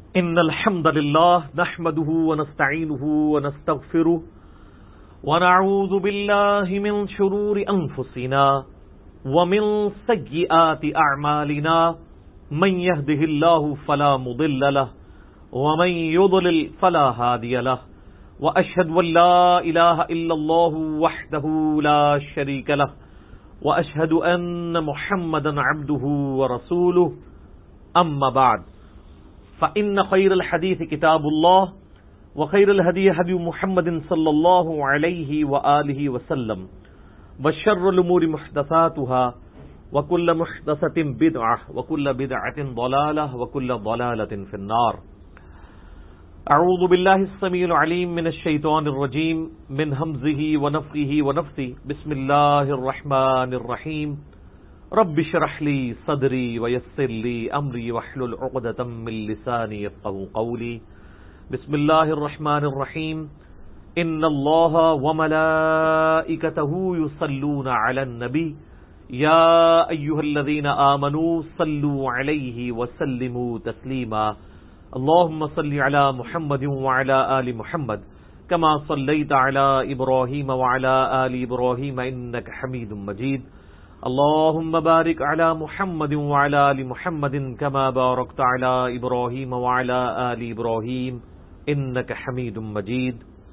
إن الحمد لله نحمده ونستعينه ونستغفره ونعوذ بالله من شرور أنفسنا ومن سيئات أعمالنا من يهده الله فلا مضل له ومن يضلل فلا هادي له وأشهد أن لا إله إلا الله وحده لا شريك له وأشهد أن محمدا عبده ورسوله أما بعد فإن خير الحديث كتاب الله وخير الهدي هدي محمد صلى الله عليه وآله وسلم وشر الأمور محدثاتها وكل محدثة بدعة وكل بدعة ضلالة وكل ضلالة في النار. أعوذ بالله السميع العليم من الشيطان الرجيم من همزه ونفخه ونفثه. بسم الله الرحمن الرحيم. رب اشرح لي صدري ويسر لي أمري واحلل عقدة من لساني يفقهوا قولي. بسم الله الرحمن الرحيم. إن الله وملائكته يصلون على النبي يا أيها الذين آمنوا صلوا عليه وسلموا تسليما. اللهم صل على محمد وعلى آل محمد كما صليت على إبراهيم وعلى آل إبراهيم إنك حميد مجيد. اللهم بارك على محمد وعلى آل محمد كما باركت على إبراهيم وعلى آل إبراهيم إنك حميد مجيد.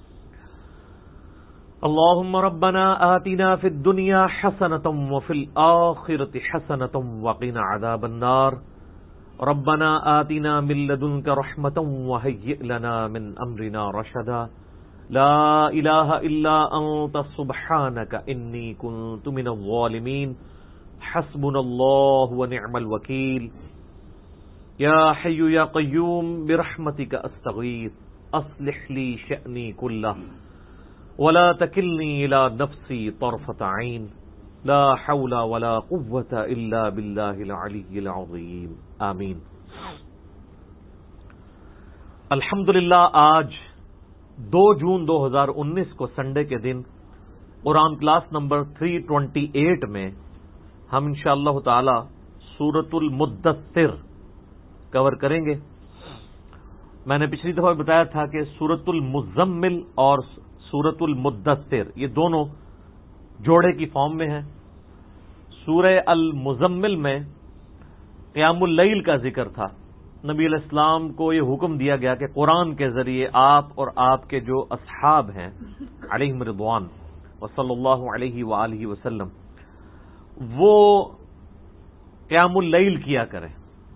اللهم ربنا آتنا في الدنيا حسنة وفي الآخرة حسنة وقنا عذاب النار. ربنا آتنا من لدنك رحمة وهيئ لنا من أمرنا رشدا. لا إله إلا أنت سبحانك إني كنت من الظالمين. حسبنا الله ونعم الوكيل. يا حي يا قيوم برحمتك أستغيث أصلح لي شأني كله ولا تكلني إلى نفسي طرفة عين. لا حول ولا قوة إلا بالله العلي العظيم. آمین. الحمدللہ آج 2 جون 2019 کو سنڈے کے دن قرآن کلاس نمبر 328 میں ہم انشاءاللہ تعالی سورۃ المدثر کور کریں گے. میں نے پچھلی دفعہ بتایا تھا کہ سورۃ المزمل اور سورۃ المدثر یہ دونوں جوڑے کی فارم میں ہیں. سورہ المزمل میں قیام اللیل کا ذکر تھا. نبی علیہ السلام کو یہ حکم دیا گیا کہ قرآن کے ذریعے آپ اور آپ کے جو اصحاب ہیں علیہم رضوان وصلی اللہ علیہ وآلہ وسلم وہ قیام اللیل کیا کریں.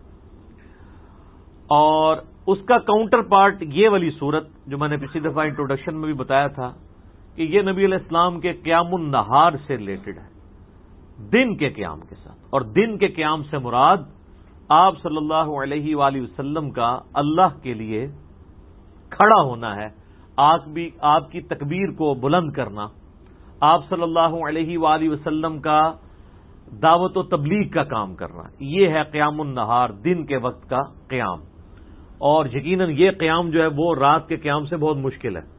اور اس کا کاؤنٹر پارٹ یہ والی صورت جو میں نے پچھلی دفعہ انٹروڈکشن میں بھی بتایا تھا کہ یہ نبی علیہ السلام کے قیام النہار سے ریلیٹڈ ہے، دن کے قیام کے ساتھ. اور دن کے قیام سے مراد آپ صلی اللہ علیہ وآلہ وسلم کا اللہ کے لیے کھڑا ہونا ہے، آپ کی تکبیر کو بلند کرنا، آپ صلی اللہ علیہ وآلہ وسلم کا دعوت و تبلیغ کا کام کرنا. یہ ہے قیام النہار، دن کے وقت کا قیام. اور یقیناً یہ قیام جو ہے وہ رات کے قیام سے بہت مشکل ہے.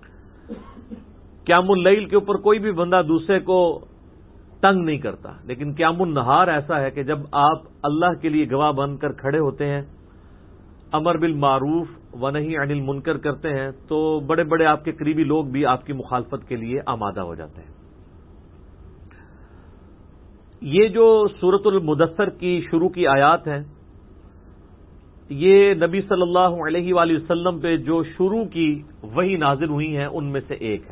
قیام اللیل کے اوپر کوئی بھی بندہ دوسرے کو تنگ نہیں کرتا، لیکن قیام النہار ایسا ہے کہ جب آپ اللہ کے لیے گواہ بن کر کھڑے ہوتے ہیں، امر بالمعروف و نہی عن المنکر کرتے ہیں، تو بڑے بڑے آپ کے قریبی لوگ بھی آپ کی مخالفت کے لیے آمادہ ہو جاتے ہیں. یہ جو سورۃ المدثر کی شروع کی آیات ہیں یہ نبی صلی اللہ علیہ وآلہ وسلم پہ جو شروع کی وحی نازل ہوئی ہیں ان میں سے ایک ہے.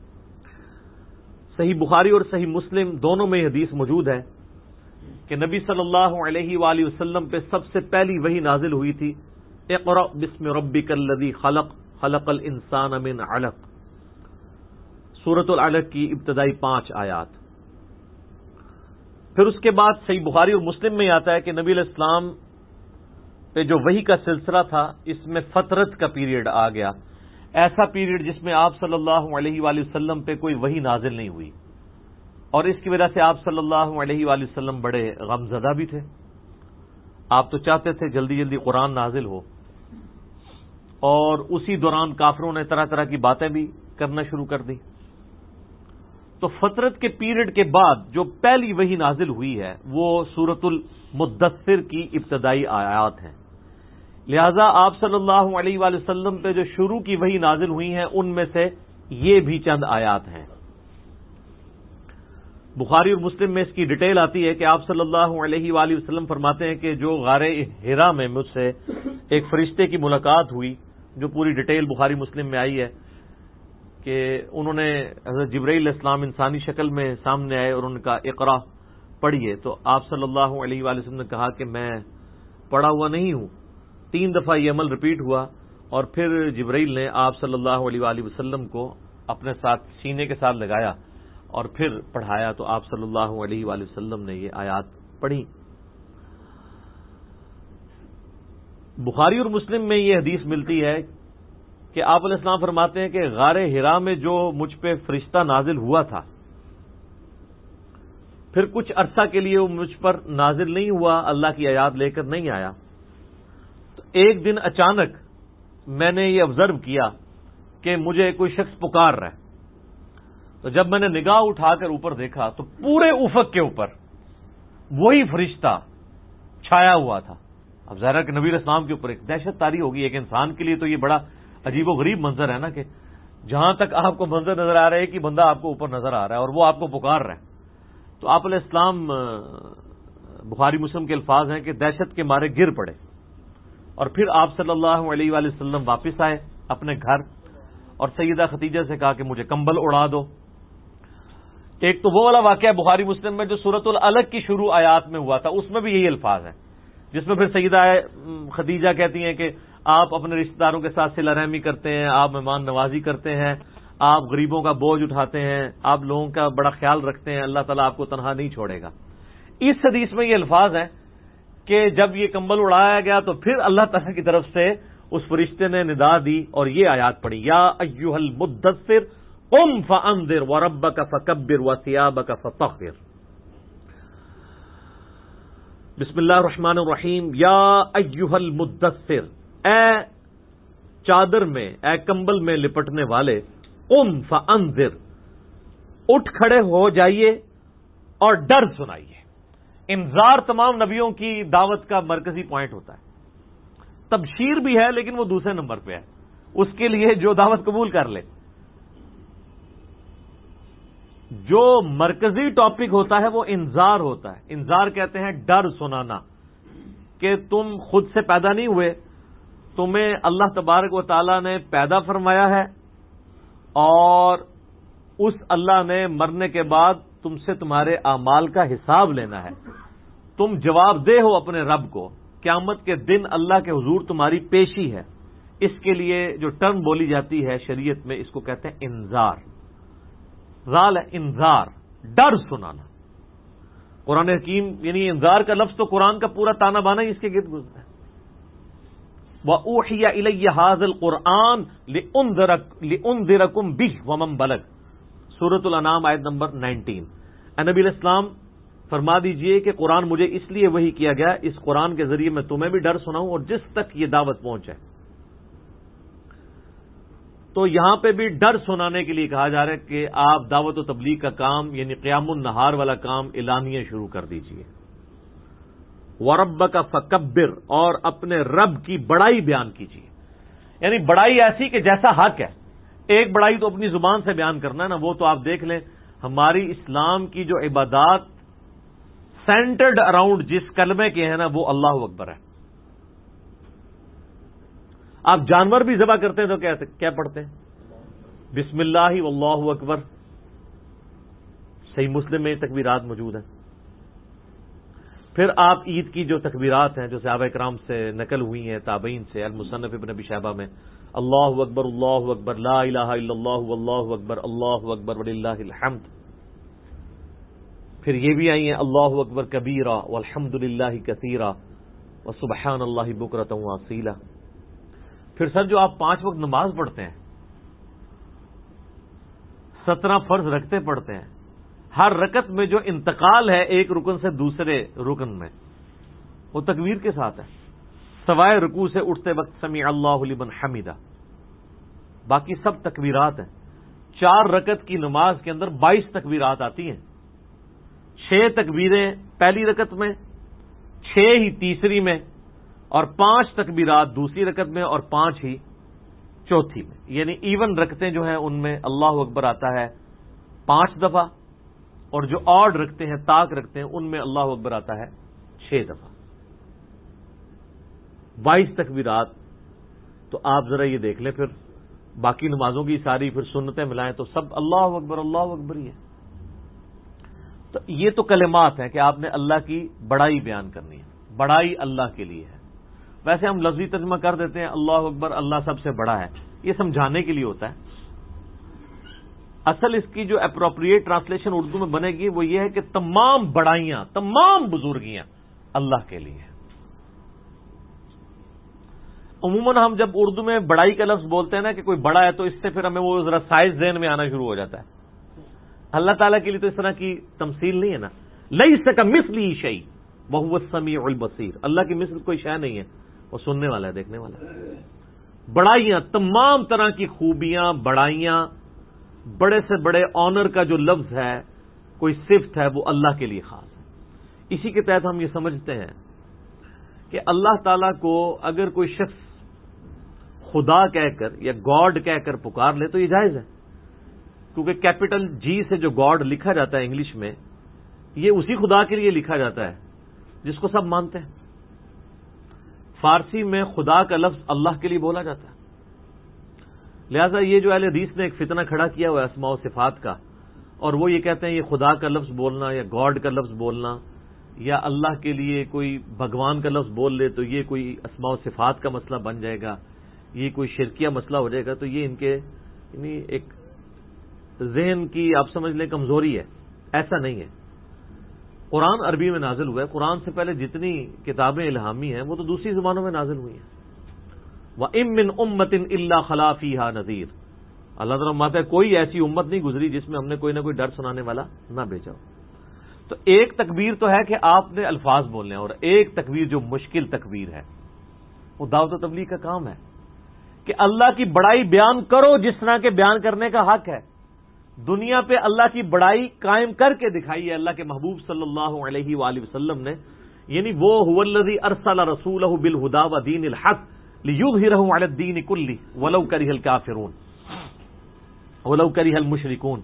صحیح بخاری اور صحیح مسلم دونوں میں یہ حدیث موجود ہے کہ نبی صلی اللہ علیہ وآلہ وسلم پہ سب سے پہلی وحی نازل ہوئی تھی اقرأ بسم ربک الذی خلق خلق الانسان من علق، سورۃ العلق کی ابتدائی 5 آیات. پھر اس کے بعد صحیح بخاری اور مسلم میں آتا ہے کہ نبی علیہ السلام پہ جو وحی کا سلسلہ تھا اس میں فترت کا پیریڈ آ گیا، ایسا پیریڈ جس میں آپ صلی اللہ علیہ وآلہ وسلم پہ کوئی وحی نازل نہیں ہوئی. اور اس کی وجہ سے آپ صلی اللہ علیہ وآلہ وسلم بڑے غمزدہ بھی تھے. آپ تو چاہتے تھے جلدی جلدی قرآن نازل ہو، اور اسی دوران کافروں نے طرح طرح کی باتیں بھی کرنا شروع کر دی. تو فترت کے پیریڈ کے بعد جو پہلی وحی نازل ہوئی ہے وہ سورۃ المدثر کی ابتدائی آیات ہیں. لہذا آپ صلی اللہ علیہ وآلہ وسلم پہ جو شروع کی وحی نازل ہوئی ہیں ان میں سے یہ بھی چند آیات ہیں۔ بخاری اور مسلم میں اس کی ڈیٹیل آتی ہے کہ آپ صلی اللہ علیہ وآلہ وسلم فرماتے ہیں کہ جو غار حرا میں مجھ سے ایک فرشتے کی ملاقات ہوئی، جو پوری ڈیٹیل بخاری مسلم میں آئی ہے کہ انہوں نے حضرت جبرائیل علیہ السلام انسانی شکل میں سامنے آئے اور ان کا اقرا پڑھیے، تو آپ صلی اللہ علیہ وآلہ وسلم نے کہا کہ میں پڑھا ہوا نہیں ہوں۔ 3 دفعہ یہ عمل ریپیٹ ہوا اور پھر جبرائیل نے آپ صلی اللہ علیہ وآلہ وسلم کو اپنے ساتھ سینے کے ساتھ لگایا اور پھر پڑھایا، تو آپ صلی اللہ علیہ وآلہ وسلم نے یہ آیات پڑھی۔ بخاری اور مسلم میں یہ حدیث ملتی ہے کہ آپ علیہ السلام فرماتے ہیں کہ غار حرا میں جو مجھ پہ فرشتہ نازل ہوا تھا، پھر کچھ عرصہ کے لیے وہ مجھ پر نازل نہیں ہوا، اللہ کی آیات لے کر نہیں آیا۔ تو ایک دن اچانک میں نے یہ آبزرو کیا کہ مجھے کوئی شخص پکار رہا ہے، تو جب میں نے نگاہ اٹھا کر اوپر دیکھا تو پورے افق کے اوپر وہی فرشتہ چھایا ہوا تھا۔ اب ظاہر کہ نبی علیہ السلام کے اوپر ایک دہشت طاری ہوگی، ایک انسان کے لیے تو یہ بڑا عجیب و غریب منظر ہے نا، کہ جہاں تک آپ کو منظر نظر آ رہا ہے کہ بندہ آپ کو اوپر نظر آ رہا ہے اور وہ آپ کو پکار رہا ہے۔ تو آپ علیہ السلام، بخاری مسلم کے الفاظ ہیں کہ دہشت کے مارے گر پڑے، اور پھر آپ صلی اللہ علیہ وآلہ وسلم واپس آئے اپنے گھر اور سیدہ خدیجہ سے کہا کہ مجھے کمبل اڑا دو۔ ایک تو وہ والا واقعہ بخاری مسلم میں جو سورۃ العلق کی شروع آیات میں ہوا تھا، اس میں بھی یہی الفاظ ہیں، جس میں پھر سیدہ خدیجہ کہتی ہیں کہ آپ اپنے رشتہ داروں کے ساتھ صلہ رحمی کرتے ہیں، آپ مہمان نوازی کرتے ہیں، آپ غریبوں کا بوجھ اٹھاتے ہیں، آپ لوگوں کا بڑا خیال رکھتے ہیں، اللہ تعالیٰ آپ کو تنہا نہیں چھوڑے گا۔ اس حدیث میں یہ الفاظ ہیں کہ جب یہ کمبل اڑایا گیا تو پھر اللہ تعالیٰ کی طرف سے اس فرشتے نے ندا دی اور یہ آیات پڑھی، یا ایھا المدثر قم فانذر وربک فکبر وثیابک فطہر۔ بسم اللہ الرحمن الرحیم، یا ایھا المدثر، اے چادر میں، اے کمبل میں لپٹنے والے، قم فانذر، اٹھ کھڑے ہو جائیے اور ڈر سنائیے۔ انذار تمام نبیوں کی دعوت کا مرکزی پوائنٹ ہوتا ہے۔ تبشیر بھی ہے لیکن وہ دوسرے نمبر پہ ہے، اس کے لیے جو دعوت قبول کر لے۔ جو مرکزی ٹاپک ہوتا ہے وہ انذار ہوتا ہے۔ انذار کہتے ہیں ڈر سنانا، کہ تم خود سے پیدا نہیں ہوئے، تمہیں اللہ تبارک و تعالی نے پیدا فرمایا ہے، اور اس اللہ نے مرنے کے بعد تم سے تمہارے اعمال کا حساب لینا ہے۔ تم جواب دہ ہو اپنے رب کو، قیامت کے دن اللہ کے حضور تمہاری پیشی ہے۔ اس کے لیے جو ٹرم بولی جاتی ہے شریعت میں، اس کو کہتے ہیں انذار۔ ذال ہے انذار، ڈر سنانا۔ قرآن حکیم یعنی انذار کا لفظ تو قرآن کا پورا تانا بانا ہی اس کے گرد گزرتا ہے۔ وَأُوحِيَ إِلَيَّ هَذَا الْقُرْآنُ لِأُنذِرَكُم بِهِ وَمَن بَلَغَ، سورۃ الانعام آیت نمبر 19۔ اے نبی علیہ السلام فرما دیجئے کہ قرآن مجھے اس لیے وحی کیا گیا، اس قرآن کے ذریعے میں تمہیں بھی ڈر سناؤں اور جس تک یہ دعوت پہنچے۔ تو یہاں پہ بھی ڈر سنانے کے لیے کہا جا رہا ہے کہ آپ دعوت و تبلیغ کا کام یعنی قیام النہار والا کام اعلانیہ شروع کر دیجئے۔ وَرَبَّكَ فَكَبِّرْ، اور اپنے رب کی بڑائی بیان کیجیے، یعنی بڑائی ایسی کہ جیسا حق ہے۔ ایک بڑائی تو اپنی زبان سے بیان کرنا ہے نا، وہ تو آپ دیکھ لیں ہماری اسلام کی جو عبادات سینٹرڈ اراؤنڈ جس کلمے کے ہیں نا، وہ اللہ اکبر ہے۔ آپ جانور بھی ذبح کرتے ہیں تو کیا پڑھتے ہیں؟ بسم اللہ واللہ اکبر۔ صحیح مسلم میں تکبیرات موجود ہیں۔ پھر آپ عید کی جو تکبیرات ہیں جو صحابہ کرام سے نقل ہوئی ہیں، تابعین سے، المصنف ابن ابی شیبہ میں، اللہ اکبر لا الہ الا اللہ واللہ اکبر وللہ الحمد۔ پھر یہ بھی آئی ہیں اللہ اکبر کبیرہ والحمد للہ کثیرہ وسبحان اللہ بکرۃ واصیلہ۔ پھر سر جو آپ 5 وقت نماز پڑھتے ہیں، 17 فرض رکھتے پڑھتے ہیں، ہر رکعت میں جو انتقال ہے ایک رکن سے دوسرے رکن میں، وہ تکبیر کے ساتھ ہے، سوائے رکوع سے اٹھتے وقت سمیع اللہ لمن حمیدہ، باقی سب تکبیرات ہیں۔ 4 رکعت کی نماز کے اندر 22 تکبیرات آتی ہیں، 6 تکبیریں پہلی رکعت میں، 6 ہی تیسری میں، اور 5 تکبیرات دوسری رکعت میں اور 5 ہی چوتھی میں، یعنی ایون رکعتیں جو ہیں ان میں اللہ اکبر آتا ہے 5 دفعہ، اور جو آڈ رکھتے ہیں، طاق رکھتے ہیں، ان میں اللہ اکبر آتا ہے 6 دفعہ، 22 تکبیرات۔ تو آپ ذرا یہ دیکھ لیں، پھر باقی نمازوں کی ساری پھر سنتیں ملائیں تو سب اللہ اکبر ہی ہے۔ تو یہ تو کلمات ہیں کہ آپ نے اللہ کی بڑائی بیان کرنی ہے، بڑائی اللہ کے لیے ہے۔ ویسے ہم لفظی ترجمہ کر دیتے ہیں اللہ اکبر، اللہ سب سے بڑا ہے، یہ سمجھانے کے لیے ہوتا ہے۔ اصل اس کی جو اپروپریٹ ٹرانسلیشن اردو میں بنے گی وہ یہ ہے کہ تمام بڑائیاں، تمام بزرگیاں اللہ کے لیے ہیں۔ عموماً ہم جب اردو میں بڑائی کا لفظ بولتے ہیں نا کہ کوئی بڑا ہے، تو اس سے پھر ہمیں وہ ذرا سائز ذہن میں آنا شروع ہو جاتا ہے۔ اللہ تعالیٰ کے لیے تو اس طرح کی تمثیل نہیں ہے نا، لیس کمثلہ شیء وہو السمیع البصیر، اللہ کی مثل کوئی شے نہیں ہے، وہ سننے والا ہے، دیکھنے والا ہے۔ بڑائیاں، تمام طرح کی خوبیاں، بڑائیاں، بڑے سے بڑے آنر کا جو لفظ ہے، کوئی صفت ہے، وہ اللہ کے لیے خاص ہے۔ اسی کے تحت ہم یہ سمجھتے ہیں کہ اللہ تعالیٰ کو اگر کوئی شخص خدا کہہ کر یا گاڈ کہہ کر پکار لے تو یہ جائز ہے، کیونکہ کیپٹل جی سے جو گاڈ لکھا جاتا ہے انگلش میں، یہ اسی خدا کے لیے لکھا جاتا ہے جس کو سب مانتے ہیں۔ فارسی میں خدا کا لفظ اللہ کے لیے بولا جاتا ہے، لہذا یہ جو اہل حدیث نے ایک فتنہ کھڑا کیا ہوا ہے اسماء و صفات کا، اور وہ یہ کہتے ہیں یہ خدا کا لفظ بولنا یا گاڈ کا لفظ بولنا یا اللہ کے لیے کوئی بھگوان کا لفظ بول لے تو یہ کوئی اسماء و صفات کا مسئلہ بن جائے گا، یہ کوئی شرکیہ مسئلہ ہو جائے گا، تو یہ ان کے یعنی ایک ذہن کی آپ سمجھ لیں کمزوری ہے۔ ایسا نہیں ہے، قرآن عربی میں نازل ہوا ہے، قرآن سے پہلے جتنی کتابیں الہامی ہیں وہ تو دوسری زبانوں میں نازل ہوئی ہیں۔ وَإِن مِّنْ أُمَّةٍ إِلَّا خَلَا فِيهَا نَذِيرٌ، اللہ تعالیٰ فرماتا ہے کوئی ایسی امت نہیں گزری جس میں ہم نے کوئی نہ کوئی ڈر سنانے والا نہ بھیجا ہو۔ تو ایک تکبیر تو ہے کہ آپ نے الفاظ بولنے ہیں، اور ایک تکبیر جو مشکل تکبیر ہے وہ دعوت و تبلیغ کا کام ہے کہ اللہ کی بڑائی بیان کرو جس طرح کے بیان کرنے کا حق ہے۔ دنیا پہ اللہ کی بڑائی قائم کر کے دکھائی ہے اللہ کے محبوب صلی اللہ علیہ وآلہ وسلم نے، یعنی وہ هو الذی ارسل رسولہ بالہدی ودین الحق لیظہرہ علی الدین کلہ ولو کرہ الکافرون ولو کرہ المشرکون۔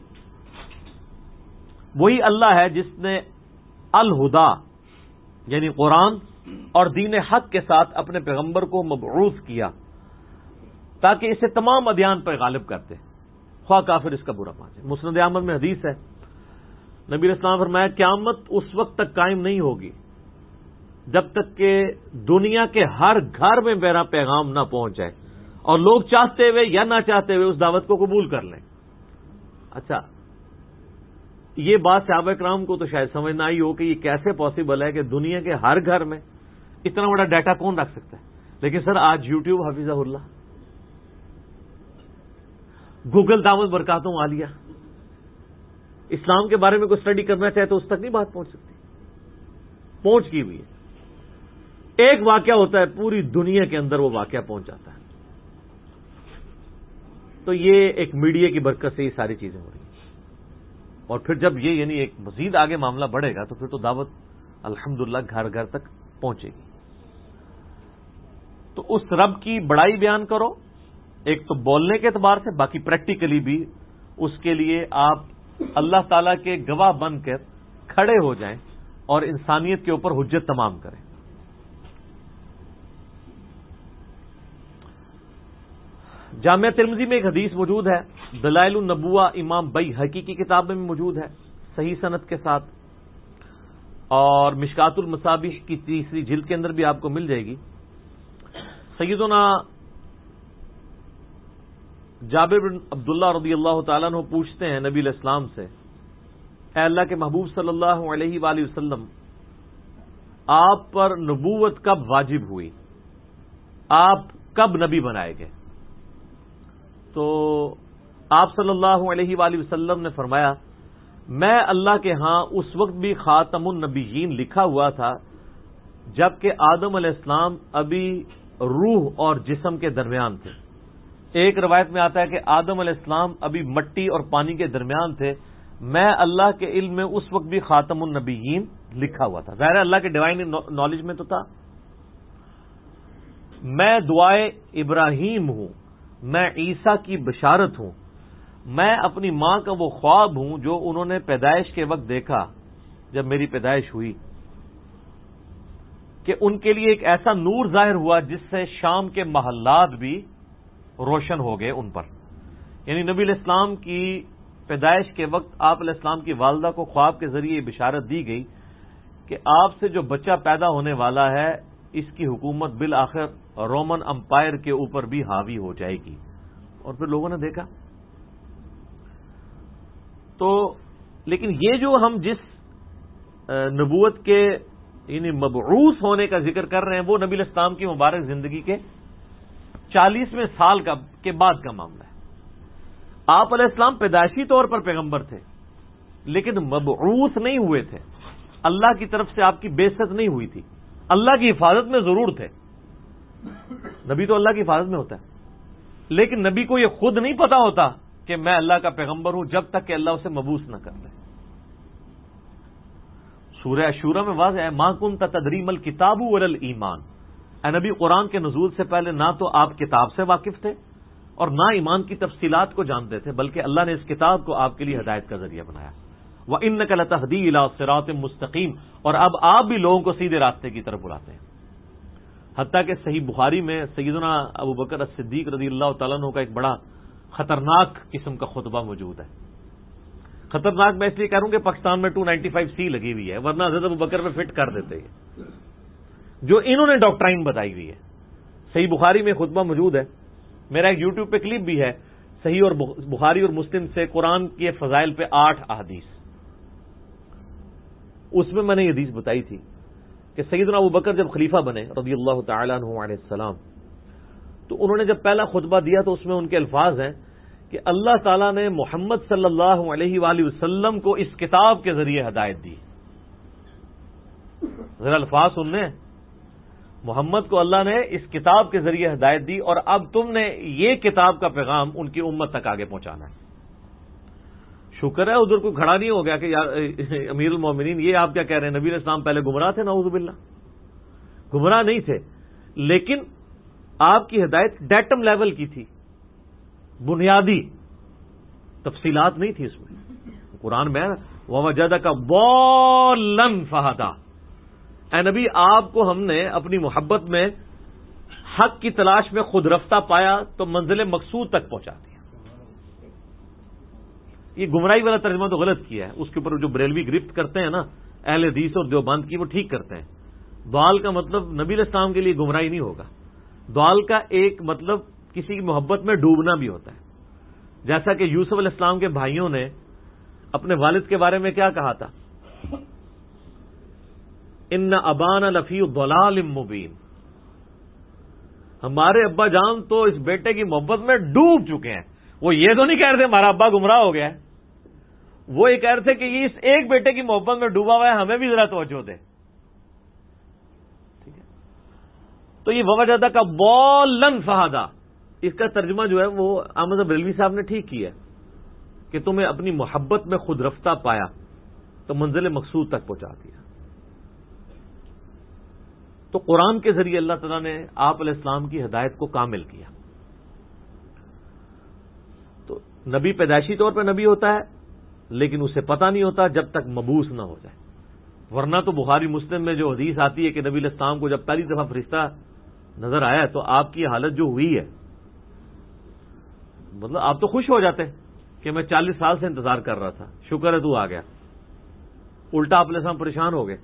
وہی اللہ ہے جس نے الہدا یعنی قرآن اور دین حق کے ساتھ اپنے پیغمبر کو مبعوث کیا تاکہ اسے تمام ادیان پر غالب کرتے، خواہ کافر اس کا برا مانے۔ مسند احمد میں حدیث ہے، نبی علیہ السلام فرمایا قیامت اس وقت تک قائم نہیں ہوگی جب تک کہ دنیا کے ہر گھر میں میرا پیغام نہ پہنچ جائے اور لوگ چاہتے ہوئے یا نہ چاہتے ہوئے اس دعوت کو قبول کر لیں۔ اچھا، یہ بات صحابہ کرام کو تو شاید سمجھ نہ آئی ہو کہ یہ کیسے پاسبل ہے کہ دنیا کے ہر گھر میں اتنا بڑا ڈیٹا کون رکھ سکتا ہے؟ لیکن سر آج یوٹیوب حفظہ اللہ، گوگل دعوت برکاتوں عالیہ، اسلام کے بارے میں کوئی اسٹڈی کرنا چاہے تو اس تک نہیں بات پہنچ سکتی، پہنچ کی ہوئی ہے۔ ایک واقعہ ہوتا ہے پوری دنیا کے اندر وہ واقعہ پہنچ جاتا ہے۔ تو یہ ایک میڈیا کی برکت سے یہ ساری چیزیں ہو رہی ہیں، اور پھر جب یہ یعنی ایک مزید آگے معاملہ بڑھے گا تو پھر تو دعوت الحمدللہ گھر گھر تک پہنچے گی۔ تو اس رب کی بڑائی بیان کرو، ایک تو بولنے کے اعتبار سے، باقی پریکٹیکلی بھی اس کے لیے آپ اللہ تعالیٰ کے گواہ بن کر کھڑے ہو جائیں اور انسانیت کے اوپر حجت تمام کریں۔ جامعہ ترمذی میں ایک حدیث موجود ہے، دلائل النبوہ امام بیہقی کی کتاب میں موجود ہے صحیح سند کے ساتھ، اور مشکات المصابیح کی 3 جلد کے اندر بھی آپ کو مل جائے گی۔ سیدنا جابر بن عبداللہ رضی اللہ تعالیٰ عنہ پوچھتے ہیں نبی علیہ السلام سے، اے اللہ کے محبوب صلی اللہ علیہ وآلہ وسلم، آپ پر نبوت کب واجب ہوئی؟ آپ کب نبی بنائے گئے؟ تو آپ صلی اللہ علیہ وآلہ وسلم نے فرمایا، میں اللہ کے ہاں اس وقت بھی خاتم النبیین لکھا ہوا تھا جبکہ آدم علیہ السلام ابھی روح اور جسم کے درمیان تھے۔ ایک روایت میں آتا ہے کہ آدم علیہ السلام ابھی مٹی اور پانی کے درمیان تھے، میں اللہ کے علم میں اس وقت بھی خاتم النبیین لکھا ہوا تھا۔ ظاہر ہے اللہ کے ڈیوائن نالج میں تو تھا۔ میں دعائے ابراہیم ہوں، میں عیسیٰ کی بشارت ہوں، میں اپنی ماں کا وہ خواب ہوں جو انہوں نے پیدائش کے وقت دیکھا جب میری پیدائش ہوئی، کہ ان کے لیے ایک ایسا نور ظاہر ہوا جس سے شام کے محلات بھی روشن ہو گئے ان پر. یعنی نبی علیہ السلام کی پیدائش کے وقت آپ علیہ السلام کی والدہ کو خواب کے ذریعے یہ بشارت دی گئی کہ آپ سے جو بچہ پیدا ہونے والا ہے اس کی حکومت بالآخر رومن امپائر کے اوپر بھی حاوی ہو جائے گی. اور پھر لوگوں نے دیکھا. تو لیکن یہ جو ہم جس نبوت کے یعنی مبعوث ہونے کا ذکر کر رہے ہیں وہ نبی علیہ السلام کی مبارک زندگی کے 40ویں سال کے بعد کا معاملہ ہے. آپ علیہ السلام پیدائشی طور پر پیغمبر تھے لیکن مبعوث نہیں ہوئے تھے. اللہ کی طرف سے آپ کی بعثت نہیں ہوئی تھی. اللہ کی حفاظت میں ضرور تھے. نبی تو اللہ کی حفاظت میں ہوتا ہے لیکن نبی کو یہ خود نہیں پتا ہوتا کہ میں اللہ کا پیغمبر ہوں جب تک کہ اللہ اسے مبعوث نہ کر لے. سورہ شورى میں واضح ہے ما كنت تدری ما الکتاب ولا الایمان. اے نبی قرآن کے نزول سے پہلے نہ تو آپ کتاب سے واقف تھے اور نہ ایمان کی تفصیلات کو جانتے تھے بلکہ اللہ نے اس کتاب کو آپ کے لیے ہدایت کا ذریعہ بنایا. وَإِنَّكَ لَتَهْدِي إِلَىٰ صِرَاطٍ مُسْتَقِيمٍ. اور اب آپ بھی لوگوں کو سیدھے راستے کی طرف بلاتے ہیں. حتیٰ کہ صحیح بخاری میں سیدنا ابو بکر الصدیق رضی اللہ تعالیٰ عنہ کا ایک بڑا خطرناک قسم کا خطبہ موجود ہے. خطرناک میں اس لیے کہہ رہا ہوں کہ پاکستان میں 295C لگی ہوئی ہے ورنہ حضرت ابو بکر میں فٹ کر دیتے ہیں جو انہوں نے ڈاکٹرائن بتائی ہوئی ہے. صحیح بخاری میں خطبہ موجود ہے. میرا ایک یوٹیوب پہ کلپ بھی ہے صحیح اور بخاری اور مسلم سے قرآن کے فضائل پہ 8 احادیث. اس میں نے یہ حدیث بتائی تھی کہ سیدنا ابو بکر جب خلیفہ بنے رضی اللہ تعالیٰ عنہ علیہ السلام تو انہوں نے جب پہلا خطبہ دیا تو اس میں ان کے الفاظ ہیں کہ اللہ تعالیٰ نے محمد صلی اللہ علیہ وآلہ وسلم کو اس کتاب کے ذریعے ہدایت دی. ذرا الفاظ سننے. محمد کو اللہ نے اس کتاب کے ذریعے ہدایت دی اور اب تم نے یہ کتاب کا پیغام ان کی امت تک آگے پہنچانا ہے. شکر ہے ادھر کوئی کھڑا نہیں ہو گیا کہ یار امیر المومنین یہ آپ کیا کہہ رہے ہیں. نبی علیہ السلام پہلے گمراہ تھے نعوذ باللہ. گمراہ نہیں تھے لیکن آپ کی ہدایت ڈیٹم لیول کی تھی, بنیادی تفصیلات نہیں تھی اس میں. قرآن میں وَوَجَدَكَ ضَالًّا فَهَدَىٰ. اے نبی آپ کو ہم نے اپنی محبت میں حق کی تلاش میں خود رفتہ پایا تو منزل مقصود تک پہنچا دیا. یہ گمراہی والا ترجمہ تو غلط کیا ہے. اس کے اوپر جو بریلوی گرفت کرتے ہیں نا اہل حدیث اور دیوبند کی وہ ٹھیک کرتے ہیں. ضال کا مطلب نبی علیہ السلام کے لیے گمراہی نہیں ہوگا. ضال کا ایک مطلب کسی کی محبت میں ڈوبنا بھی ہوتا ہے. جیسا کہ یوسف علیہ السلام کے بھائیوں نے اپنے والد کے بارے میں کیا کہا تھا, ان ابانا لفی ضلال مبین. ہمارے ابا جان تو اس بیٹے کی محبت میں ڈوب چکے ہیں. وہ یہ تو نہیں کہہ رہے تھے ہمارا ابا گمراہ ہو گیا ہے, وہ یہ کہہ رہے تھے کہ یہ اس ایک بیٹے کی محبت میں ڈوبا ہوا ہے, ہمیں بھی ذرا توجہ دے. ٹھیک ہے, تو یہ ووجدک ضالًا فہدیٰ اس کا ترجمہ جو ہے وہ احمد بریلوی صاحب نے ٹھیک کیا ہے کہ تمہیں اپنی محبت میں خود رفتہ پایا تو منزل مقصود تک پہنچا دیا. تو قرآن کے ذریعے اللہ تعالیٰ نے آپ علیہ السلام کی ہدایت کو کامل کیا. تو نبی پیدائشی طور پہ نبی ہوتا ہے لیکن اسے پتہ نہیں ہوتا جب تک مبعوث نہ ہو جائے. ورنہ تو بخاری مسلم میں جو حدیث آتی ہے کہ نبی علیہ السلام کو جب پہلی دفعہ فرشتہ نظر آیا تو آپ کی حالت جو ہوئی ہے, مطلب آپ تو خوش ہو جاتے کہ میں 40 سال سے انتظار کر رہا تھا, شکر ہے تو آ گیا. الٹا آپ علیہ السلام پریشان ہو گئے.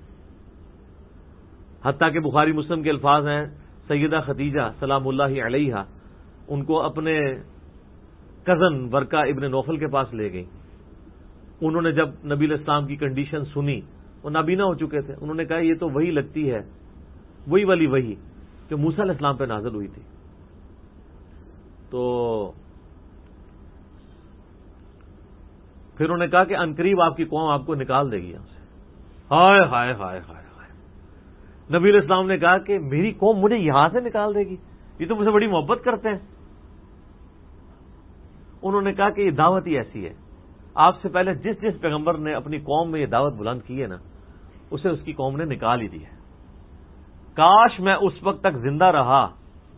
حتیٰ کہ بخاری مسلم کے الفاظ ہیں سیدہ خدیجہ سلام اللہ علیہا ان کو اپنے کزن ورقہ ابن نوفل کے پاس لے گئی. انہوں نے جب نبی علیہ السلام کی کنڈیشن سنی, وہ نابینا ہو چکے تھے, انہوں نے کہا یہ تو وہی لگتی ہے, وہی والی وہی جو موسیٰ علیہ السلام پہ نازل ہوئی تھی. تو پھر انہوں نے کہا کہ عنقریب آپ کی قوم آپ کو نکال دے گی یہاں سے. ہائے ہائے ہائے ہائے ہائے. نبی علیہ السلام نے کہا کہ میری قوم مجھے یہاں سے نکال دے گی, یہ تو مجھ سے بڑی محبت کرتے ہیں. انہوں نے کہا کہ یہ دعوت ہی ایسی ہے, آپ سے پہلے جس جس پیغمبر نے اپنی قوم میں یہ دعوت بلند کی ہے نا اسے اس کی قوم نے نکال ہی دی ہے. کاش میں اس وقت تک زندہ رہا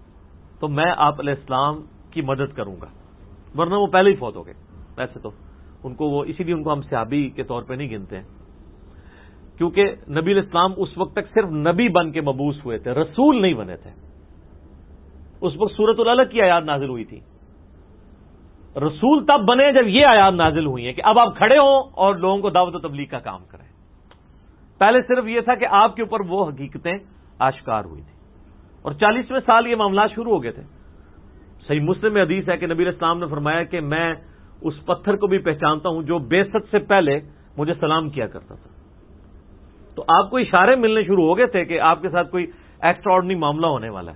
تو میں آپ علیہ السلام کی مدد کروں گا، ورنہ وہ پہلے ہی فوت ہو گئے. ویسے تو ان کو وہ اسی لیے ان کو ہم صحابی کے طور پہ نہیں گنتے ہیں، کیونکہ نبی علیہ السلام اس وقت تک صرف نبی بن کے مبعوث ہوئے تھے، رسول نہیں بنے تھے. اس وقت سورۃ العلق کی آیات نازل ہوئی تھی. رسول تب بنے جب یہ آیات نازل ہوئی ہیں کہ اب آپ کھڑے ہوں اور لوگوں کو دعوت و تبلیغ کا کام کریں. پہلے صرف یہ تھا کہ آپ کے اوپر وہ حقیقتیں آشکار ہوئی تھیں، اور 40ویں سال یہ معاملات شروع ہو گئے تھے. صحیح مسلم میں حدیث ہے کہ نبی علیہ السلام نے فرمایا کہ میں اس پتھر کو بھی پہچانتا ہوں جو بعثت سے پہلے مجھے سلام کیا کرتا تھا. تو آپ کو اشارے ملنے شروع ہو گئے تھے کہ آپ کے ساتھ کوئی ایکسٹرا آرڈنری معاملہ ہونے والا ہے.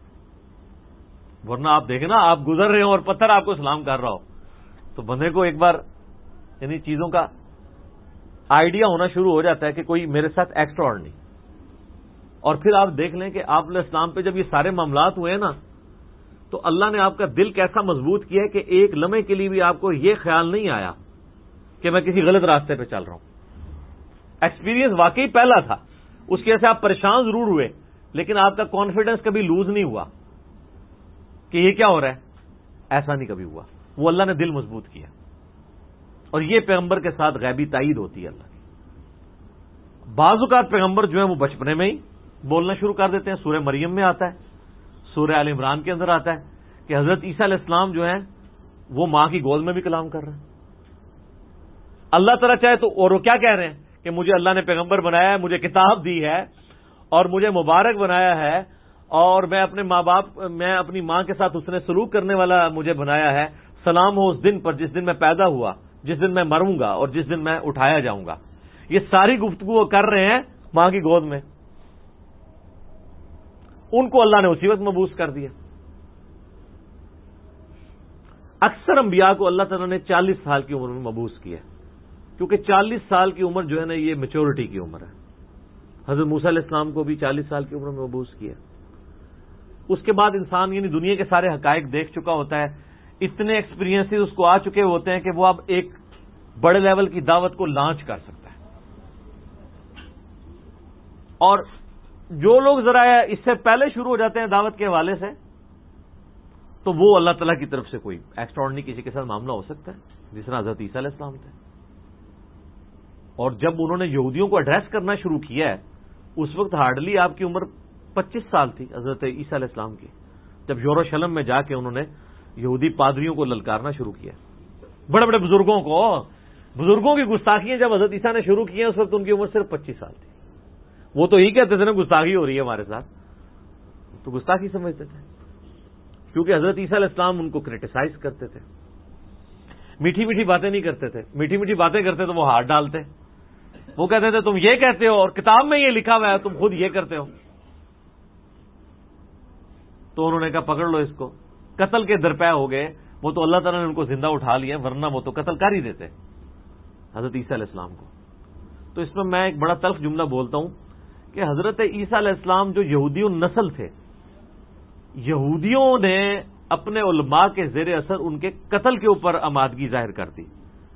ورنہ آپ دیکھیں نا، آپ گزر رہے ہو اور پتھر آپ کو سلام کر رہا ہو تو بندے کو ایک بار یعنی چیزوں کا آئیڈیا ہونا شروع ہو جاتا ہے کہ کوئی میرے ساتھ ایکسٹرا آرڈنری. اور پھر آپ دیکھ لیں کہ آپ علیہ السلام پہ جب یہ سارے معاملات ہوئے نا تو اللہ نے آپ کا دل کیسا مضبوط کیا ہے کہ ایک لمحے کے لیے بھی آپ کو یہ خیال نہیں آیا کہ میں کسی غلط راستے پہ چل رہا ہوں. ایکسپیرینس واقعی پہلا تھا، اس کی وجہ سے آپ پریشان ضرور ہوئے، لیکن آپ کا کانفیڈنس کبھی لوز نہیں ہوا کہ یہ کیا ہو رہا ہے. ایسا نہیں کبھی ہوا. وہ اللہ نے دل مضبوط کیا. اور یہ پیغمبر کے ساتھ غیبی تائید ہوتی ہے اللہ کی. بعض اوقات پیغمبر جو ہیں وہ بچپنے میں ہی بولنا شروع کر دیتے ہیں. سورہ مریم میں آتا ہے، سورہ آل عمران کے اندر آتا ہے کہ حضرت عیسیٰ علیہ السلام جو ہیں وہ ماں کی گود میں بھی کلام کر رہے ہیں. اللہ تعالیٰ چاہے تو، اور وہ کیا کہہ رہے ہیں کہ مجھے اللہ نے پیغمبر بنایا ہے، مجھے کتاب دی ہے اور مجھے مبارک بنایا ہے، اور میں اپنے ماں باپ، میں اپنی ماں کے ساتھ اس نے سلوک کرنے والا مجھے بنایا ہے. سلام ہو اس دن پر جس دن میں پیدا ہوا، جس دن میں مروں گا اور جس دن میں اٹھایا جاؤں گا. یہ ساری گفتگو کر رہے ہیں ماں کی گود میں. ان کو اللہ نے اسی وقت مبعوث کر دیا. اکثر انبیاء کو اللہ تعالیٰ نے 40 سال کی عمر میں مبعوث کیا، کیونکہ 40 سال کی عمر جو ہے نا یہ میچورٹی کی عمر ہے. حضرت موسیٰ علیہ السلام کو بھی 40 سال کی عمر میں مبعوث کیا. اس کے بعد انسان یعنی دنیا کے سارے حقائق دیکھ چکا ہوتا ہے، اتنے ایکسپیرینس اس کو آ چکے ہوتے ہیں کہ وہ اب ایک بڑے لیول کی دعوت کو لانچ کر سکتا ہے. اور جو لوگ ذرا اس سے پہلے شروع ہو جاتے ہیں دعوت کے حوالے سے تو وہ اللہ تعالیٰ کی طرف سے کوئی ایکسٹرا آرڈنری کسی کے ساتھ معاملہ ہو سکتا ہے، جس طرح حضرت عیسیٰ علیہ السلام تھے. اور جب انہوں نے یہودیوں کو ایڈریس کرنا شروع کیا ہے اس وقت ہارڈلی آپ کی عمر 25 سال تھی حضرت عیسیٰ علیہ السلام کی، جب یروشلم میں جا کے انہوں نے یہودی پادریوں کو للکارنا شروع کیا. بڑے بڑے بزرگوں کی گستاخیاں جب حضرت عیسیٰ نے شروع کی ہیں اس وقت ان کی عمر صرف 25 سال تھی. وہ تو ہی کہتے تھے نا گستاخی ہو رہی ہے ہمارے ساتھ، تو گستاخی سمجھتے تھے، کیونکہ حضرت عیسیٰ علیہ السلام ان کو کرٹیسائز کرتے تھے. میٹھی میٹھی باتیں نہیں کرتے تھے، میٹھی میٹھی باتیں کرتے تو وہ ہاتھ ڈالتے. وہ کہتے تھے تم یہ کہتے ہو اور کتاب میں یہ لکھا ہوا ہے، تم خود یہ کرتے ہو. تو انہوں نے کہا پکڑ لو اس کو. قتل کے درپے ہو گئے. وہ تو اللہ تعالیٰ نے ان کو زندہ اٹھا لیا، ورنہ وہ تو قتل کر ہی دیتے حضرت عیسیٰ علیہ السلام کو. تو اس میں ایک بڑا تلخ جملہ بولتا ہوں کہ حضرت عیسیٰ علیہ السلام جو یہودیوں نسل تھے، یہودیوں نے اپنے علماء کے زیر اثر ان کے قتل کے اوپر آمادگی ظاہر کر دی.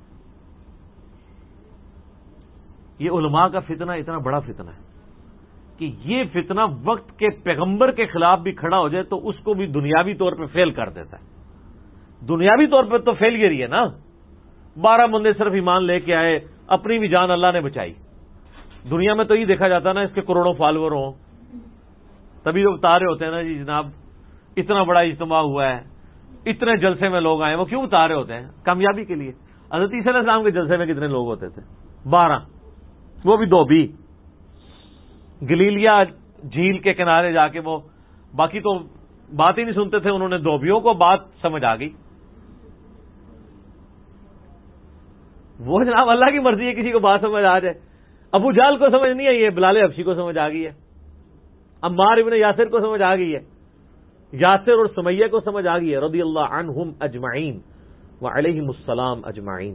یہ علماء کا فتنہ اتنا بڑا فتنہ ہے کہ یہ فتنہ وقت کے پیغمبر کے خلاف بھی کھڑا ہو جائے تو اس کو بھی دنیاوی طور پہ فیل کر دیتا ہے. دنیاوی طور پہ تو فیلئر ہی ہے نا. 12 بندے صرف ایمان لے کے آئے، اپنی بھی جان اللہ نے بچائی. دنیا میں تو یہ دیکھا جاتا نا اس کے کروڑوں فالوور ہوں، تبھی لوگ بتا رہے ہوتے ہیں نا جی جناب اتنا بڑا اجتماع ہوا ہے، اتنے جلسے میں لوگ آئے. وہ کیوں بتا رہے ہوتے ہیں؟ کامیابی کے لیے. حضرت عیسیٰ علیہ السلام کے جلسے میں کتنے لوگ ہوتے تھے؟ 12، وہ بھی 2 بھی گلیلیا جھیل کے کنارے جا کے. وہ باقی تو بات ہی نہیں سنتے تھے. انہوں نے دھوبیوں کو بات سمجھ آ گئی. وہ جناب اللہ کی مرضی ہے کسی کو بات سمجھ آ جائے. ابو جہل کو سمجھ نہیں آئی ہے، بلال حبشی کو سمجھ آ گئی ہے، عمار ابن یاسر کو سمجھ آ گئی ہے، یاسر اور سمیہ کو سمجھ آ گئی ہے رضی اللہ عنہم اجمعین وعلیہم السلام اجمعین.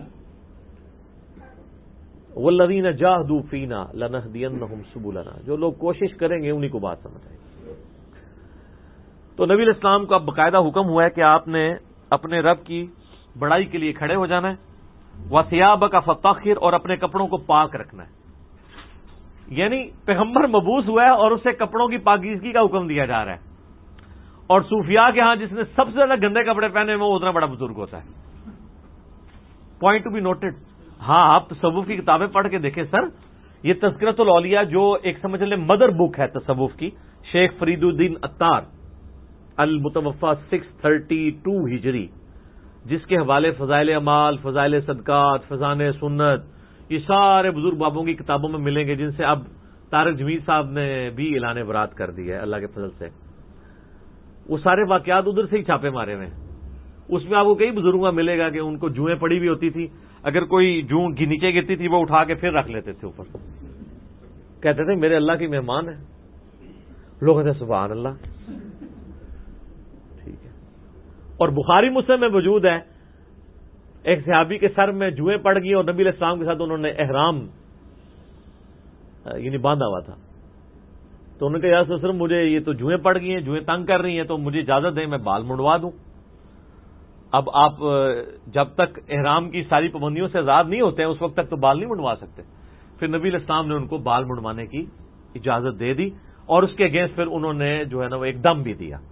والذین جاہدوا فینا لنہدینہم سبلنا. جو لوگ کوشش کریں گے انہی کو بات سمجھ آئے گی. تو نبی علیہ السلام کا باقاعدہ حکم ہوا ہے کہ آپ نے اپنے رب کی بڑائی کے لیے کھڑے ہو جانا ہے. وَثِيَابَكَ فَطَهِّرْ، اور اپنے کپڑوں کو پاک رکھنا ہے. یعنی پیغمبر مبعوث ہوا ہے اور اسے کپڑوں کی پاکیزگی کا حکم دیا جا رہا ہے. اور صوفیاء کے ہاں جس نے سب سے زیادہ گندے کپڑے پہنے وہ اتنا بڑا بزرگ ہوتا ہے. Point to be noted. ہاں آپ تصوف کی کتابیں پڑھ کے دیکھیں سر, یہ تذکرۃ الاولیاء جو ایک سمجھ لیں مدر بک ہے تصوف کی, شیخ فرید الدین عطار المتوفا 632 ہجری, جس کے حوالے فضائل اعمال, فضائل صدقات, فضائل سنت, یہ سارے بزرگ بابوں کی کتابوں میں ملیں گے, جن سے اب طارق جمیل صاحب نے بھی اعلان برات کر دی ہے اللہ کے فضل سے. وہ سارے واقعات ادھر سے ہی چھاپے مارے ہوئے ہیں. اس میں آپ کو کئی بزرگوں کا ملے گا کہ ان کو جوئیں پڑی بھی ہوتی تھی, اگر کوئی جو نیچے گرتی تھی وہ اٹھا کے پھر رکھ لیتے تھے اوپر, کہتے تھے میرے اللہ کی مہمان ہے. لوگ کہتے ہیں سبحان اللہ. ٹھیک ہے. اور بخاری مسلم میں موجود ہے ایک صحابی کے سر میں جوئیں پڑ گئی اور نبی علیہ السلام کے ساتھ انہوں نے احرام یعنی باندھا ہوا تھا, تو انہوں نے کہا یا رسول اللہ مجھے یہ تو جوئیں پڑ گئی ہیں, جوئیں تنگ کر رہی ہیں, تو مجھے اجازت دیں میں بال منڈوا دوں. اب آپ جب تک احرام کی ساری پابندیوں سے آزاد نہیں ہوتے ہیں اس وقت تک تو بال نہیں منڈوا سکتے. پھر نبی علیہ السلام نے ان کو بال منڈوانے کی اجازت دے دی, اور اس کے اگینسٹ پھر انہوں نے جو ہے نا وہ ایک دم بھی دیا.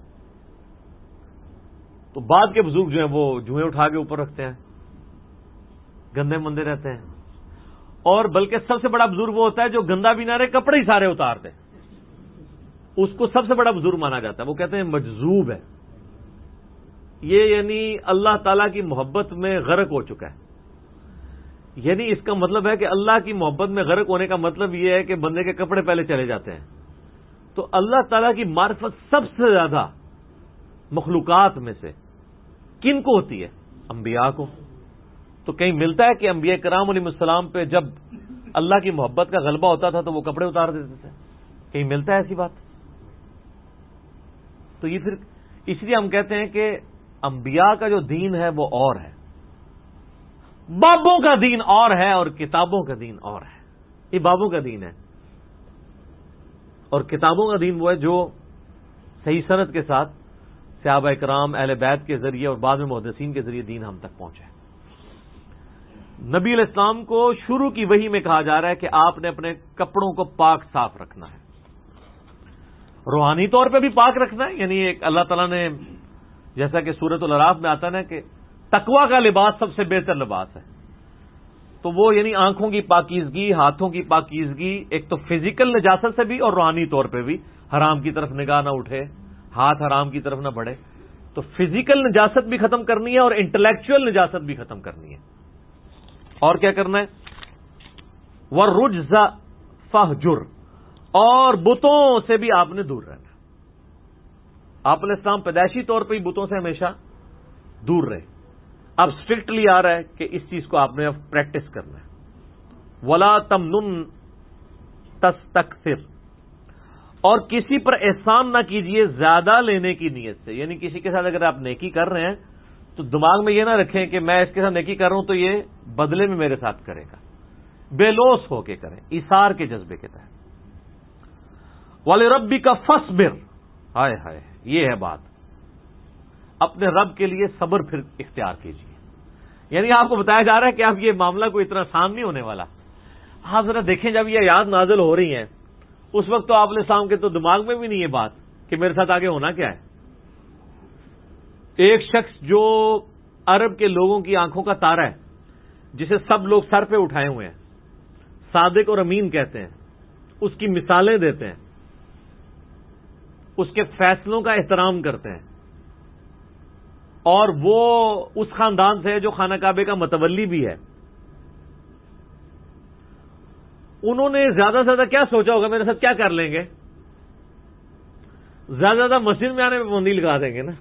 تو بعد کے بزرگ جو ہیں وہ جوئیں اٹھا کے اوپر رکھتے ہیں, گندے مندے رہتے ہیں. اور بلکہ سب سے بڑا بزرگ وہ ہوتا ہے جو گندا بھی نہ رہے, کپڑے ہی سارے اتار دے, اس کو سب سے بڑا بزرگ مانا جاتا ہے. وہ کہتے ہیں مجذوب ہے, یہ یعنی اللہ تعالیٰ کی محبت میں غرق ہو چکا ہے. یعنی اس کا مطلب ہے کہ اللہ کی محبت میں غرق ہونے کا مطلب یہ ہے کہ بندے کے کپڑے پہلے چلے جاتے ہیں. تو اللہ تعالیٰ کی معرفت سب سے زیادہ مخلوقات میں سے کن کو ہوتی ہے؟ انبیاء کو. تو کہیں ملتا ہے کہ انبیاء کرام علیہ السلام پہ جب اللہ کی محبت کا غلبہ ہوتا تھا تو وہ کپڑے اتار دیتے تھے؟ کہیں ملتا ہے ایسی بات؟ تو یہ پھر اس لیے ہم کہتے ہیں کہ انبیاء کا جو دین ہے وہ اور ہے, بابوں کا دین اور ہے, اور کتابوں کا دین اور ہے. یہ بابوں کا دین ہے, اور کتابوں کا دین وہ ہے جو صحیح سند کے ساتھ صحابہ کرام اہل بیت کے ذریعے اور بعد میں محدثین کے ذریعے دین ہم تک پہنچا ہے. نبی علیہ السلام کو شروع کی وحی میں کہا جا رہا ہے کہ آپ نے اپنے کپڑوں کو پاک صاف رکھنا ہے, روحانی طور پہ بھی پاک رکھنا ہے. یعنی ایک اللہ تعالیٰ نے جیسا کہ سورۃ الاعراف میں آتا ہے کہ تقویٰ کا لباس سب سے بہتر لباس ہے. تو وہ یعنی آنکھوں کی پاکیزگی, ہاتھوں کی پاکیزگی, ایک تو فزیکل نجاست سے بھی اور روحانی طور پہ بھی, حرام کی طرف نگاہ نہ اٹھے, ہاتھ حرام کی طرف نہ بڑھے. تو فزیکل نجاست بھی ختم کرنی ہے اور انٹلیکچوئل نجاست بھی ختم کرنی ہے. اور کیا کرنا ہے؟ وَالرُّجْزَ فَاهْجُرْ, اور بتوں سے بھی آپ نے دور رہنا. آپ علیہ السلام پیدائشی طور پہ ہی بتوں سے ہمیشہ دور رہے. اب اسٹرکٹلی آ رہا ہے کہ اس چیز کو آپ نے اب پریکٹس کرنا ہے. وَلَا تَمْنُن تَسْتَكْثِرْ, اور کسی پر احسان نہ کیجئے زیادہ لینے کی نیت سے. یعنی کسی کے ساتھ اگر آپ نیکی کر رہے ہیں تو دماغ میں یہ نہ رکھیں کہ میں اس کے ساتھ نیکی کر رہا ہوں تو یہ بدلے میں میرے ساتھ کرے گا. بے لوث ہو کے کریں, ایثار کے جذبے کے تحت. وَلِرَبِّكَ فَاصْبِرْ, ہائے ہائے یہ ہے بات. اپنے رب کے لیے صبر پھر اختیار کیجیے. یعنی آپ کو بتایا جا رہا ہے کہ اب یہ معاملہ کوئی اتنا آسان نہیں ہونے والا. آپ ذرا دیکھیں جب یہ آیات نازل ہو رہی ہیں اس وقت تو آپ علیہ السلام کے تو دماغ میں بھی نہیں یہ بات کہ میرے ساتھ آگے ہونا کیا ہے. ایک شخص جو عرب کے لوگوں کی آنکھوں کا تارا ہے, جسے سب لوگ سر پہ اٹھائے ہوئے ہیں, صادق اور امین کہتے ہیں, اس کی مثالیں دیتے ہیں, اس کے فیصلوں کا احترام کرتے ہیں, اور وہ اس خاندان سے ہے جو خانہ کعبے کا متولی بھی ہے. انہوں نے زیادہ سے زیادہ کیا سوچا ہوگا میرے ساتھ کیا کر لیں گے؟ زیادہ سے زیادہ مسجد میں آنے میں پابندی لگا دیں گے نا.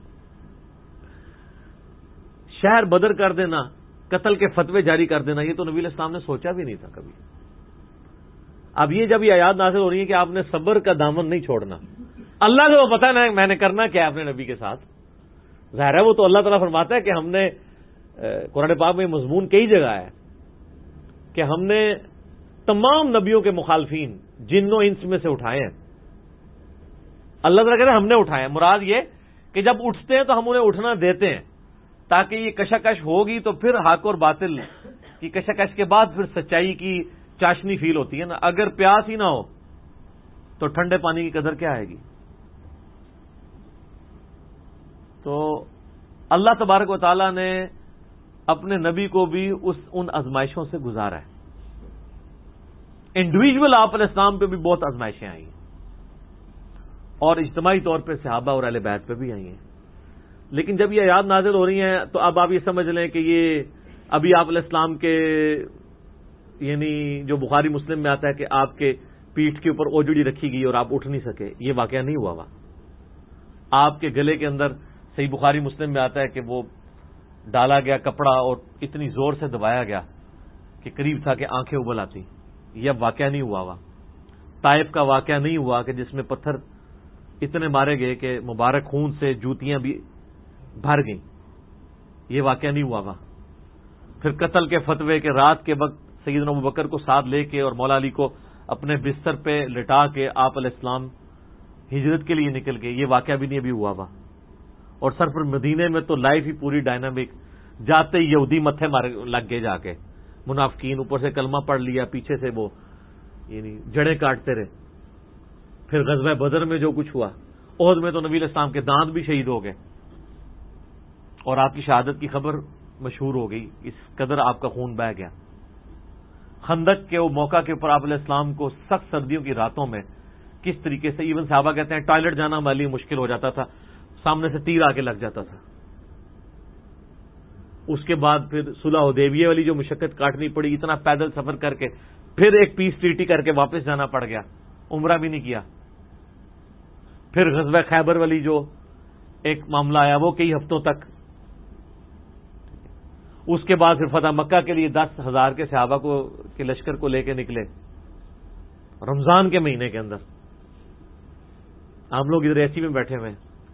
شہر بدر کر دینا, قتل کے فتوے جاری کر دینا, یہ تو نبی علیہ السلام نے سوچا بھی نہیں تھا کبھی. اب یہ جب یہ آیات نازل ہو رہی ہے کہ آپ نے صبر کا دامن نہیں چھوڑنا. اللہ کو پتا نا میں نے کرنا کیا ہے اپنے نبی کے ساتھ. ظاہر ہے وہ تو اللہ تعالیٰ فرماتا ہے کہ ہم نے قرآن پاک میں مضمون کئی جگہ ہے کہ ہم نے تمام نبیوں کے مخالفین جن و انس میں سے اٹھائے ہیں. اللہ تعالیٰ کہتے ہیں ہم نے اٹھائے ہیں. مراد یہ کہ جب اٹھتے ہیں تو ہم انہیں اٹھنا دیتے ہیں تاکہ یہ کشاکش ہوگی تو پھر حق اور باطل کی کشاکش کے بعد پھر سچائی کی چاشنی فیل ہوتی ہے نا. اگر پیاس ہی نہ ہو تو ٹھنڈے پانی کی قدر کیا آئے گی؟ تو اللہ تبارک و تعالیٰ نے اپنے نبی کو بھی ان آزمائشوں سے گزارا ہے. انڈیویجول آپ علیہ السلام پہ بھی بہت آزمائشیں آئی ہیں اور اجتماعی طور پہ صحابہ اور اہل بیت پہ بھی آئی ہیں. لیکن جب یہ آیات نازل ہو رہی ہیں تو اب آپ یہ سمجھ لیں کہ یہ ابھی آپ علیہ السلام کے یعنی جو بخاری مسلم میں آتا ہے کہ آپ کے پیٹھ کے اوپر اوجڑی رکھی گئی اور آپ اٹھ نہیں سکے، یہ واقعہ نہیں ہوا. آپ کے گلے کے اندر صحیح بخاری مسلم میں آتا ہے کہ وہ ڈالا گیا کپڑا اور اتنی زور سے دبایا گیا کہ قریب تھا کہ آنکھیں ابل آتی. یہ اب واقعہ نہیں ہوا. طائف کا واقعہ نہیں ہوا کہ جس میں پتھر اتنے مارے گئے کہ مبارک خون سے جوتیاں بھی بھر گئیں. یہ واقعہ نہیں ہوا. پھر قتل کے فتوے کے رات کے وقت سیدنا ابوبکر کو ساتھ لے کے اور مولا علی کو اپنے بستر پہ لٹا کے آپ علیہ السلام ہجرت کے لیے نکل گئے. یہ واقعہ بھی نہیں ابھی ہوا. اور سر پر مدینے میں تو لائف ہی پوری ڈائنامک. جاتے ہی یہودی متھے مار لگ گئے، جا کے منافقین اوپر سے کلمہ پڑھ لیا، پیچھے سے وہ یعنی جڑیں کاٹتے رہے. پھر غزوہ بدر میں جو کچھ ہوا، احد میں تو نبی علیہ السلام کے دانت بھی شہید ہو گئے اور آپ کی شہادت کی خبر مشہور ہو گئی. اس قدر آپ کا خون بہہ گیا. خندق کے وہ موقع کے اوپر آپ علیہ السلام کو سخت سردیوں کی راتوں میں کس طریقے سے ایون صحابہ کہتے ہیں ٹوائلٹ جانا ہمارے لیے مشکل ہو جاتا تھا، سامنے سے تیر آ کے لگ جاتا تھا. اس کے بعد پھر صلح حدیبیہ والی جو مشقت کاٹنی پڑی، اتنا پیدل سفر کر کے پھر ایک پیس ٹریٹی کر کے واپس جانا پڑ گیا، عمرہ بھی نہیں کیا. پھر غزوہ خیبر والی جو ایک معاملہ آیا وہ کئی ہفتوں تک. اس کے بعد پھر فتح مکہ کے لیے 10,000 کے صحابہ کے لشکر کو لے کے نکلے رمضان کے مہینے کے اندر. ہم لوگ ادھر ایسی میں بیٹھے ہوئے.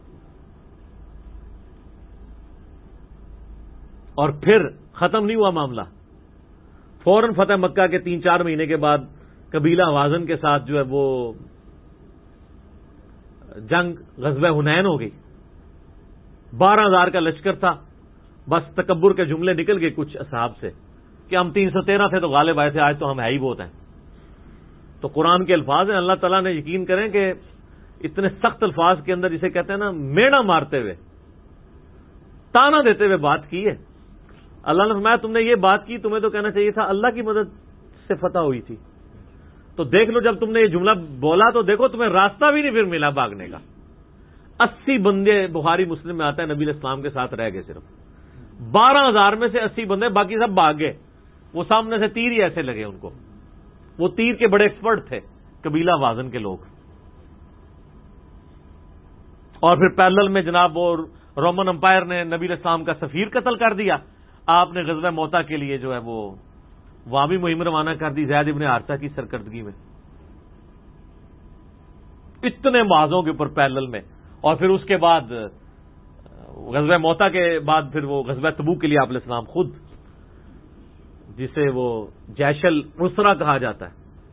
اور پھر ختم نہیں ہوا معاملہ. فوراً فتح مکہ کے 3-4 مہینے کے بعد قبیلہ حوازن کے ساتھ جو ہے وہ جنگ غزوہ حنین ہو گئی. 12,000 کا لشکر تھا. بس تکبر کے جملے نکل گئے کچھ اصحاب سے کہ ہم 313 تھے تو غالب آئے تھے، آج تو ہم ہے ہی بہت ہیں. تو قرآن کے الفاظ ہیں. اللہ تعالیٰ نے یقین کریں کہ اتنے سخت الفاظ کے اندر جسے کہتے ہیں نا میڑا مارتے ہوئے، تانا دیتے ہوئے بات کی ہے. اللہ نے فرمایا تم نے یہ بات کی، تمہیں تو کہنا چاہیے تھا اللہ کی مدد سے فتح ہوئی تھی. تو دیکھ لو جب تم نے یہ جملہ بولا تو دیکھو تمہیں راستہ بھی نہیں پھر ملا بھاگنے کا. 80 بندے بخاری مسلم میں آتا ہے نبی علیہ السلام کے ساتھ رہ گئے. صرف 12,000 میں سے 80 بندے، باقی سب بھاگ گئے. وہ سامنے سے تیر ہی ایسے لگے ان کو. وہ تیر کے بڑے ایکسپرٹ تھے قبیلہ وازن کے لوگ. اور پھر پیرلل میں جناب وہ رومن امپائر نے نبی علیہ السلام کا سفیر قتل کر دیا. آپ نے غزوہ موتا کے لیے جو ہے وہ وہاں بھی مہم روانہ کر دی زید ابن حارثہ کی سرکردگی میں. اتنے معاذوں کے اوپر پیرلل میں. اور پھر اس کے بعد غزوہ موتا کے بعد پھر وہ غزوہ تبوک کے لیے آپ علیہ السلام خود، جسے وہ جیش العسرہ کہا جاتا ہے،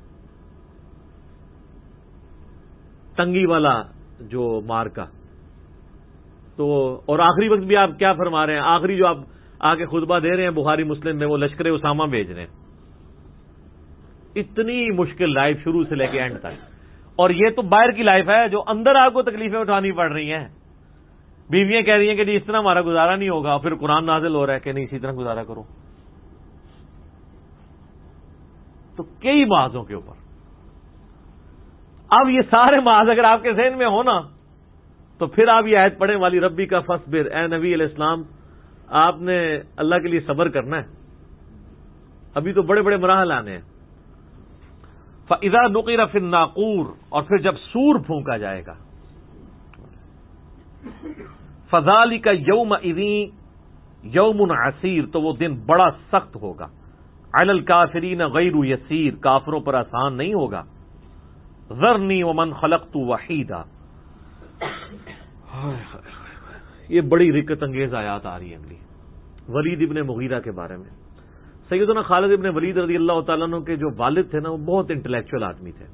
تنگی والا جو مارکا. تو اور آخری وقت بھی آپ کیا فرما رہے ہیں، آخری جو آپ آگے خطبہ دے رہے ہیں بخاری مسلم میں، وہ لشکر اسامہ بھیج رہے ہیں. اتنی مشکل لائف شروع سے لے کے اینڈ تک. اور یہ تو باہر کی لائف ہے، جو اندر آپ کو تکلیفیں اٹھانی پڑ رہی ہیں. بیویاں کہہ رہی ہیں کہ جی اس طرح ہمارا گزارا نہیں ہوگا، پھر قرآن نازل ہو رہا ہے کہ نہیں اسی طرح گزارا کرو. تو کئی معاذوں کے اوپر. اب یہ سارے معاذ اگر آپ کے ذہن میں ہو نا تو پھر آپ یہ آیت پڑھیں والی ربی کا فصبر، اے نبی علیہ السلام آپ نے اللہ کے لیے صبر کرنا ہے. ابھی تو بڑے بڑے مراحل آنے ہیں. فَإِذَا نُقِرَ فِي النَّاقُورِ، اور پھر جب سور پھونکا جائے گا. فَذَلِكَ يَوْمَئِذٍ يَوْمٌ عَسِيرٌ، تو وہ دن بڑا سخت ہوگا. عَلَى الْكَافِرِينَ غَيْرُ يَسِيرٌ، کافروں پر آسان نہیں ہوگا. ذَرْنِي وَمَنْ خَلَقْتُ وَحِيدًا. یہ بڑی رکت انگیز آیات آ رہی ہیں اگلی ولید ابن مغیرہ کے بارے میں. سیدنا خالد ابن ولید رضی اللہ تعالیٰ عنہ کے جو والد تھے نا وہ بہت انٹلیکچوئل آدمی تھے.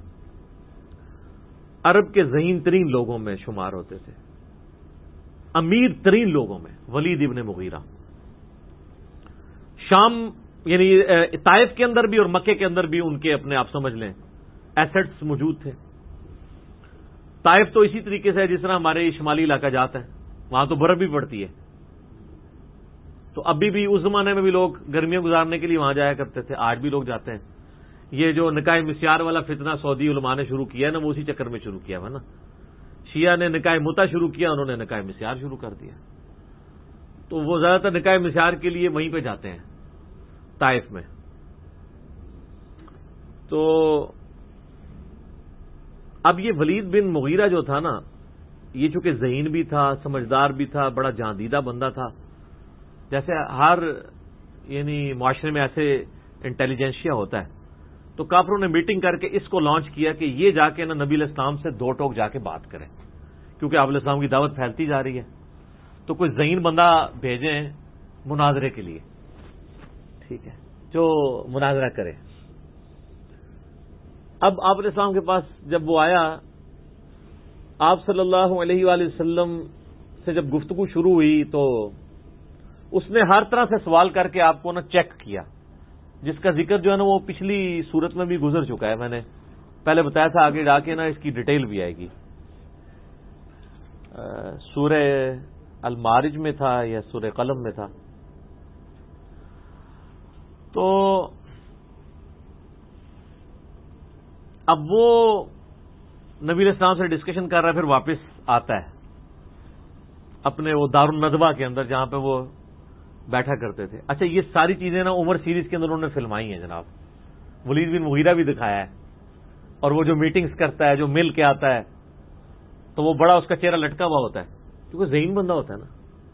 عرب کے ذہین ترین لوگوں میں شمار ہوتے تھے، امیر ترین لوگوں میں ولید ابن مغیرہ. شام یعنی طائف کے اندر بھی اور مکے کے اندر بھی ان کے اپنے آپ سمجھ لیں ایسٹس موجود تھے. طائف تو اسی طریقے سے جس طرح ہمارے شمالی علاقہ جات ہے، وہاں تو برف بھی پڑتی ہے. تو ابھی بھی اس زمانے میں بھی لوگ گرمیاں گزارنے کے لیے وہاں جایا کرتے تھے, آج بھی لوگ جاتے ہیں. یہ جو نکاح مسیار والا فتنہ سعودی علماء نے شروع کیا ہے نا, وہ اسی چکر میں شروع کیا ہوا نا. شیعہ نے نکاح متا شروع کیا, انہوں نے نکاح مسیار شروع کر دیا. تو وہ زیادہ تر نکاح مسیار کے لیے وہیں پہ جاتے ہیں, طائف میں. تو اب یہ ولید بن مغیرہ جو تھا نا, یہ چونکہ ذہین بھی تھا, سمجھدار بھی تھا, بڑا جاندیدہ بندہ تھا. جیسے ہر یعنی معاشرے میں ایسے انٹیلیجنشیا ہوتا ہے, تو کافروں نے میٹنگ کر کے اس کو لانچ کیا کہ یہ جا کے نا نبی علیہ السلام سے دو ٹوک جا کے بات کریں, کیونکہ آپ علیہ السلام کی دعوت پھیلتی جا رہی ہے. تو کوئی ذہین بندہ بھیجیں مناظرے کے لیے, ٹھیک ہے, جو مناظرہ کرے. اب آپ علیہ السلام کے پاس جب وہ آیا, آپ صلی اللہ علیہ وآلہ وسلم سے جب گفتگو شروع ہوئی تو اس نے ہر طرح سے سوال کر کے آپ کو نا چیک کیا, جس کا ذکر جو ہے نا وہ پچھلی صورت میں بھی گزر چکا ہے. میں نے پہلے بتایا تھا, آگے جا کے نا اس کی ڈیٹیل بھی آئے گی. سورہ المارج میں تھا یا سورہ قلم میں تھا. تو اب وہ نبی علیہ السلام سے ڈسکشن کر رہا ہے, پھر واپس آتا ہے اپنے وہ دار الندوہ کے اندر جہاں پہ وہ بیٹھا کرتے تھے. اچھا, یہ ساری چیزیں نا عمر سیریز کے اندر انہوں نے فلمائی ہیں جناب. ولید بن مغیرہ بھی دکھایا ہے, اور وہ جو میٹنگز کرتا ہے, جو مل کے آتا ہے, تو وہ بڑا اس کا چہرہ لٹکا ہوا ہوتا ہے, کیونکہ ذہین بندہ ہوتا ہے نا.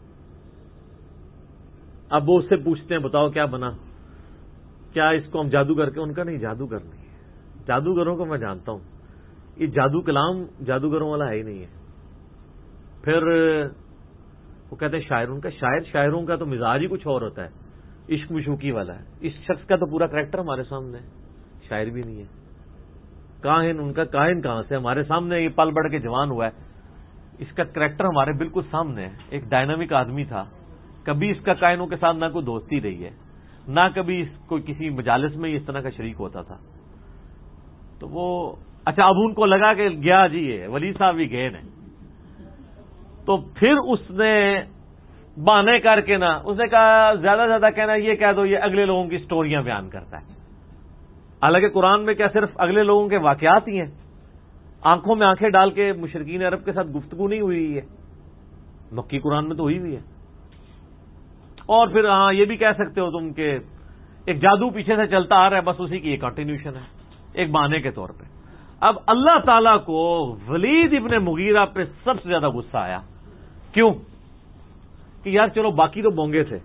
اب وہ اس سے پوچھتے ہیں بتاؤ کیا بنا, کیا اس کو ہم جادو کر کے, ان کا نہیں, جادوگر نہیں ہے. جادوگروں کو میں جانتا ہوں, یہ جادو کلام جادوگروں والا ہے ہی نہیں ہے. پھر وہ کہتے ہیں شاعر, ان کا شاعروں کا تو مزاج ہی کچھ اور ہوتا ہے, عشق مشوقی والا ہے. اس شخص کا تو پورا کریکٹر ہمارے سامنے ہے, شاعر بھی نہیں ہے. کاہن, ان کا کاہن کہاں سے, ہمارے سامنے یہ پل بڑھ کے جوان ہوا ہے, اس کا کریکٹر ہمارے بالکل سامنے ہے. ایک ڈائنامک آدمی تھا, کبھی اس کا کائنوں کے ساتھ نہ کوئی دوستی رہی ہے, نہ کبھی اس کو کسی مجالس میں اس طرح کا شریک ہوتا تھا. تو وہ اچھا, اب ان کو لگا کہ گیا جی یہ ولید صاحب بھی گئے نا, تو پھر اس نے بہانے کر کے نا, اس نے کہا زیادہ سے زیادہ کہنا یہ کہہ دو یہ اگلے لوگوں کی سٹوریاں بیان کرتا ہے. حالانکہ قرآن میں کیا صرف اگلے لوگوں کے واقعات ہی ہیں, آنکھوں میں آنکھیں ڈال کے مشرکین عرب کے ساتھ گفتگو نہیں ہوئی ہے, مکی قرآن میں تو ہوئی ہے. اور پھر ہاں یہ بھی کہہ سکتے ہو تم کہ ایک جادو پیچھے سے چلتا آ رہا ہے, بس اسی کی ایک کنٹینیوشن ہے, ایک بہانے کے طور پہ. اب اللہ تعالیٰ کو ولید ابن مغیرہ پہ سب سے زیادہ غصہ آیا. کیوں؟ کہ یار چلو باقی تو بونگے تھے,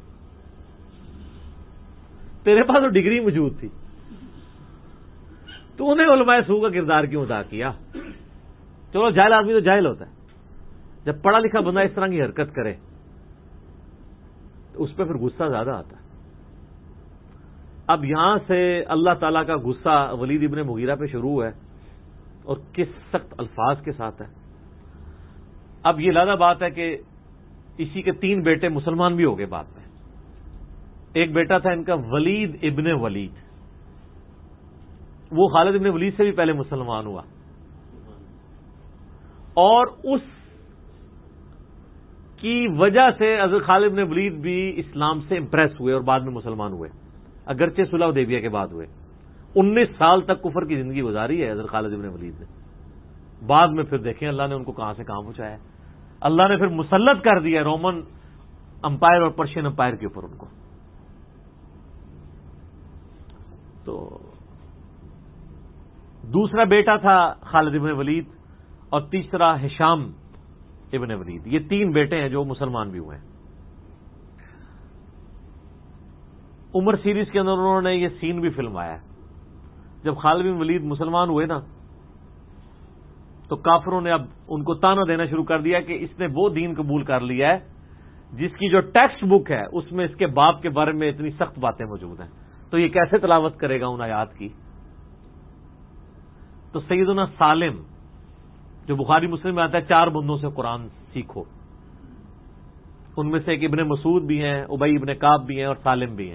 تیرے پاس تو ڈگری موجود تھی, تو انہیں علماء سو کا کردار کیوں ادا کیا؟ چلو جاہل آدمی تو جاہل ہوتا ہے, جب پڑھا لکھا بندہ اس طرح کی حرکت کرے تو اس پہ پھر غصہ زیادہ آتا ہے. اب یہاں سے اللہ تعالیٰ کا غصہ ولید ابن مغیرہ پہ شروع ہے, اور کس سخت الفاظ کے ساتھ ہے. اب یہ لازم بات ہے کہ اسی کے 3 بیٹے مسلمان بھی ہو گئے بعد میں. ایک بیٹا تھا ان کا ولید ابن ولید, وہ خالد ابن ولید سے بھی پہلے مسلمان ہوا, اور اس کی وجہ سے حضرت خالد ابن ولید بھی اسلام سے امپریس ہوئے اور بعد میں مسلمان ہوئے, اگرچہ صلح حدیبیہ کے بعد ہوئے. 19 سال تک کفر کی زندگی گزاری ہے حضرت خالد ابن ولید نے. بعد میں پھر دیکھیں اللہ نے ان کو کہاں سے کہاں پہنچایا. اللہ نے پھر مسلط کر دیا رومن امپائر اور پرشین امپائر کے اوپر ان کو. تو دوسرا بیٹا تھا خالد ابن ولید, اور تیسرا ہشام ابن ولید. یہ 3 بیٹے ہیں جو مسلمان بھی ہوئے ہیں. عمر سیریز کے اندر انہوں نے یہ سین بھی فلمایا ہے. جب خالد بن ولید مسلمان ہوئے نا, تو کافروں نے اب ان کو تانا دینا شروع کر دیا کہ اس نے وہ دین قبول کر لیا ہے جس کی جو ٹیکسٹ بک ہے اس میں اس کے باپ کے بارے میں اتنی سخت باتیں موجود ہیں, تو یہ کیسے تلاوت کرے گا ان آیات کی. تو سیدنا سالم جو بخاری مسلم میں آتا ہے 4 بندوں سے قرآن سیکھو, ان میں سے ایک ابن مسعود بھی ہیں, ابی ابن کعب بھی ہیں, اور سالم بھی ہیں.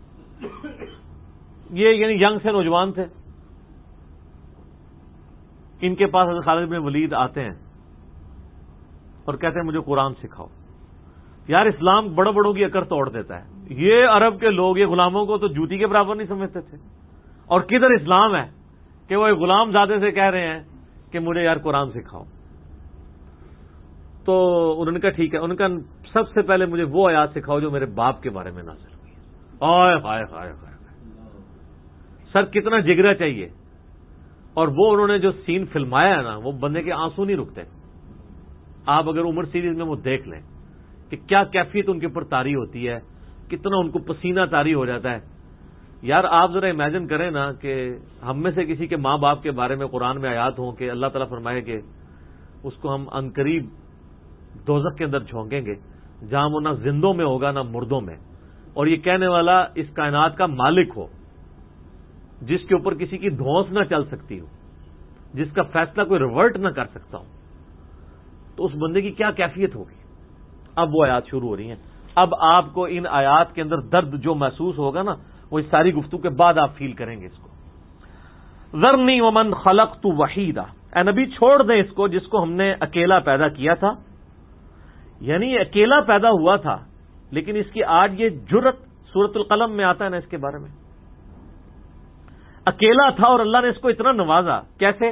یہ یعنی ینگ سے نوجوان تھے. ان کے پاس حضرت خالد بن ولید آتے ہیں اور کہتے ہیں مجھے قرآن سکھاؤ. یار اسلام بڑوں بڑوں کی اکڑ توڑ دیتا ہے. یہ عرب کے لوگ یہ غلاموں کو تو جوتی کے برابر نہیں سمجھتے تھے, اور کدھر اسلام ہے کہ وہ غلام زادے سے کہہ رہے ہیں کہ مجھے یار قرآن سکھاؤ. تو انہوں نے کہا ٹھیک ہے. ان کا سب سے پہلے مجھے وہ آیات سکھاؤ جو میرے باپ کے بارے میں نازل ہوئی ہے. آئے ہائے ہائے ہائے, سر کتنا جگرا چاہیے. اور وہ انہوں نے جو سین فلمایا ہے نا, وہ بندے کے آنسو نہیں رکتے. آپ اگر عمر سیریز میں وہ دیکھ لیں کہ کیا کیفیت ان کے اوپر طاری ہوتی ہے, کتنا ان کو پسینہ طاری ہو جاتا ہے. یار آپ ذرا امیجن کریں نا کہ ہم میں سے کسی کے ماں باپ کے بارے میں قرآن میں آیات ہوں کہ اللہ تعالیٰ فرمائے کہ اس کو ہم عنقریب دوزخ کے اندر جھونکیں گے جہاں وہ نہ زندوں میں ہوگا نہ مردوں میں, اور یہ کہنے والا اس کائنات کا مالک ہو جس کے اوپر کسی کی دھونس نہ چل سکتی ہو, جس کا فیصلہ کوئی ریورٹ نہ کر سکتا ہو, تو اس بندے کی کیا کیفیت ہوگی. اب وہ آیات شروع ہو رہی ہیں. اب آپ کو ان آیات کے اندر درد جو محسوس ہوگا نا, وہ اس ساری گفتگو کے بعد آپ فیل کریں گے اس کو. ذرنی ومن خلقت وحیدا, اے نبی چھوڑ دیں اس کو جس کو ہم نے اکیلا پیدا کیا تھا. یعنی اکیلا پیدا ہوا تھا, لیکن اس کی آج یہ جرت سورۃ القلم میں آتا ہے نا اس کے بارے میں. اکیلا تھا اور اللہ نے اس کو اتنا نوازا. کیسے؟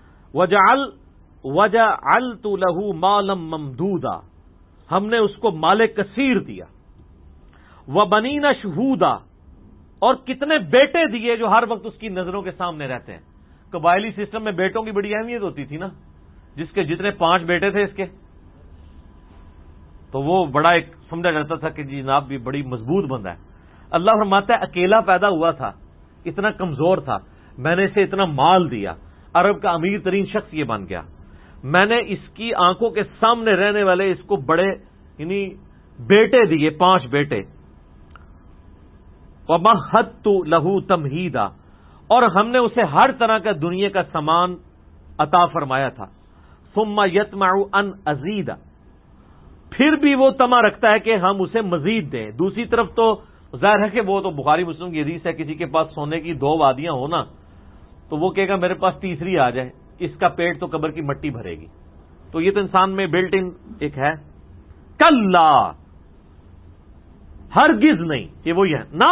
وجعلت له مالا ممدودا, ہم نے اس کو مال کثیر دیا. وبنین شہودا, اور کتنے بیٹے دیے جو ہر وقت اس کی نظروں کے سامنے رہتے ہیں. قبائلی سسٹم میں بیٹوں کی بڑی اہمیت ہوتی تھی نا, جس کے جتنے 5 بیٹے تھے اس کے, تو وہ بڑا ایک سمجھا جاتا تھا کہ جی جناب بھی بڑی مضبوط بندہ ہے. اللہ فرماتا ہے اکیلا پیدا ہوا تھا, اتنا کمزور تھا, میں نے اسے اتنا مال دیا, عرب کا امیر ترین شخص یہ بن گیا. میں نے اس کی آنکھوں کے سامنے رہنے والے اس کو بڑے یعنی بیٹے دیے, 5 بیٹے. وَمَهَّدتُّ لَهُ تَمْهِيدًا, اور ہم نے اسے ہر طرح کا دنیا کا سامان عطا فرمایا تھا. ثُمَّ يَطْمَعُ أَنْ أَزِيدَ, پھر بھی وہ طمع رکھتا ہے کہ ہم اسے مزید دیں. دوسری طرف تو ظاہر ہے کہ وہ تو بخاری مسلم کی حدیث ہے, کسی کے پاس سونے کی 2 وادیاں ہو نا تو وہ کہے گا میرے پاس تیسری آ جائے, اس کا پیٹ تو قبر کی مٹی بھرے گی. تو یہ تو انسان میں بلٹ ان ایک ہے. کلا, ہرگز نہیں, یہ وہی ہے نا.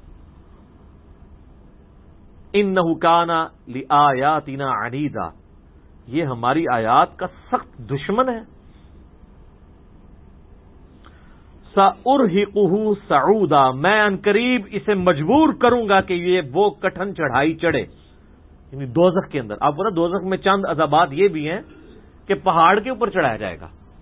انہ کان لآیاتنا عنیدا, یہ ہماری آیات کا سخت دشمن ہے. سأرہقہ صعودا, میں عنقریب اسے مجبور کروں گا کہ یہ وہ کٹھن چڑھائی چڑھے, یعنی دوزخ کے اندر. آپ کو نا دوزخ میں چند عذابات یہ بھی ہیں کہ پہاڑ کے اوپر چڑھایا جائے گا.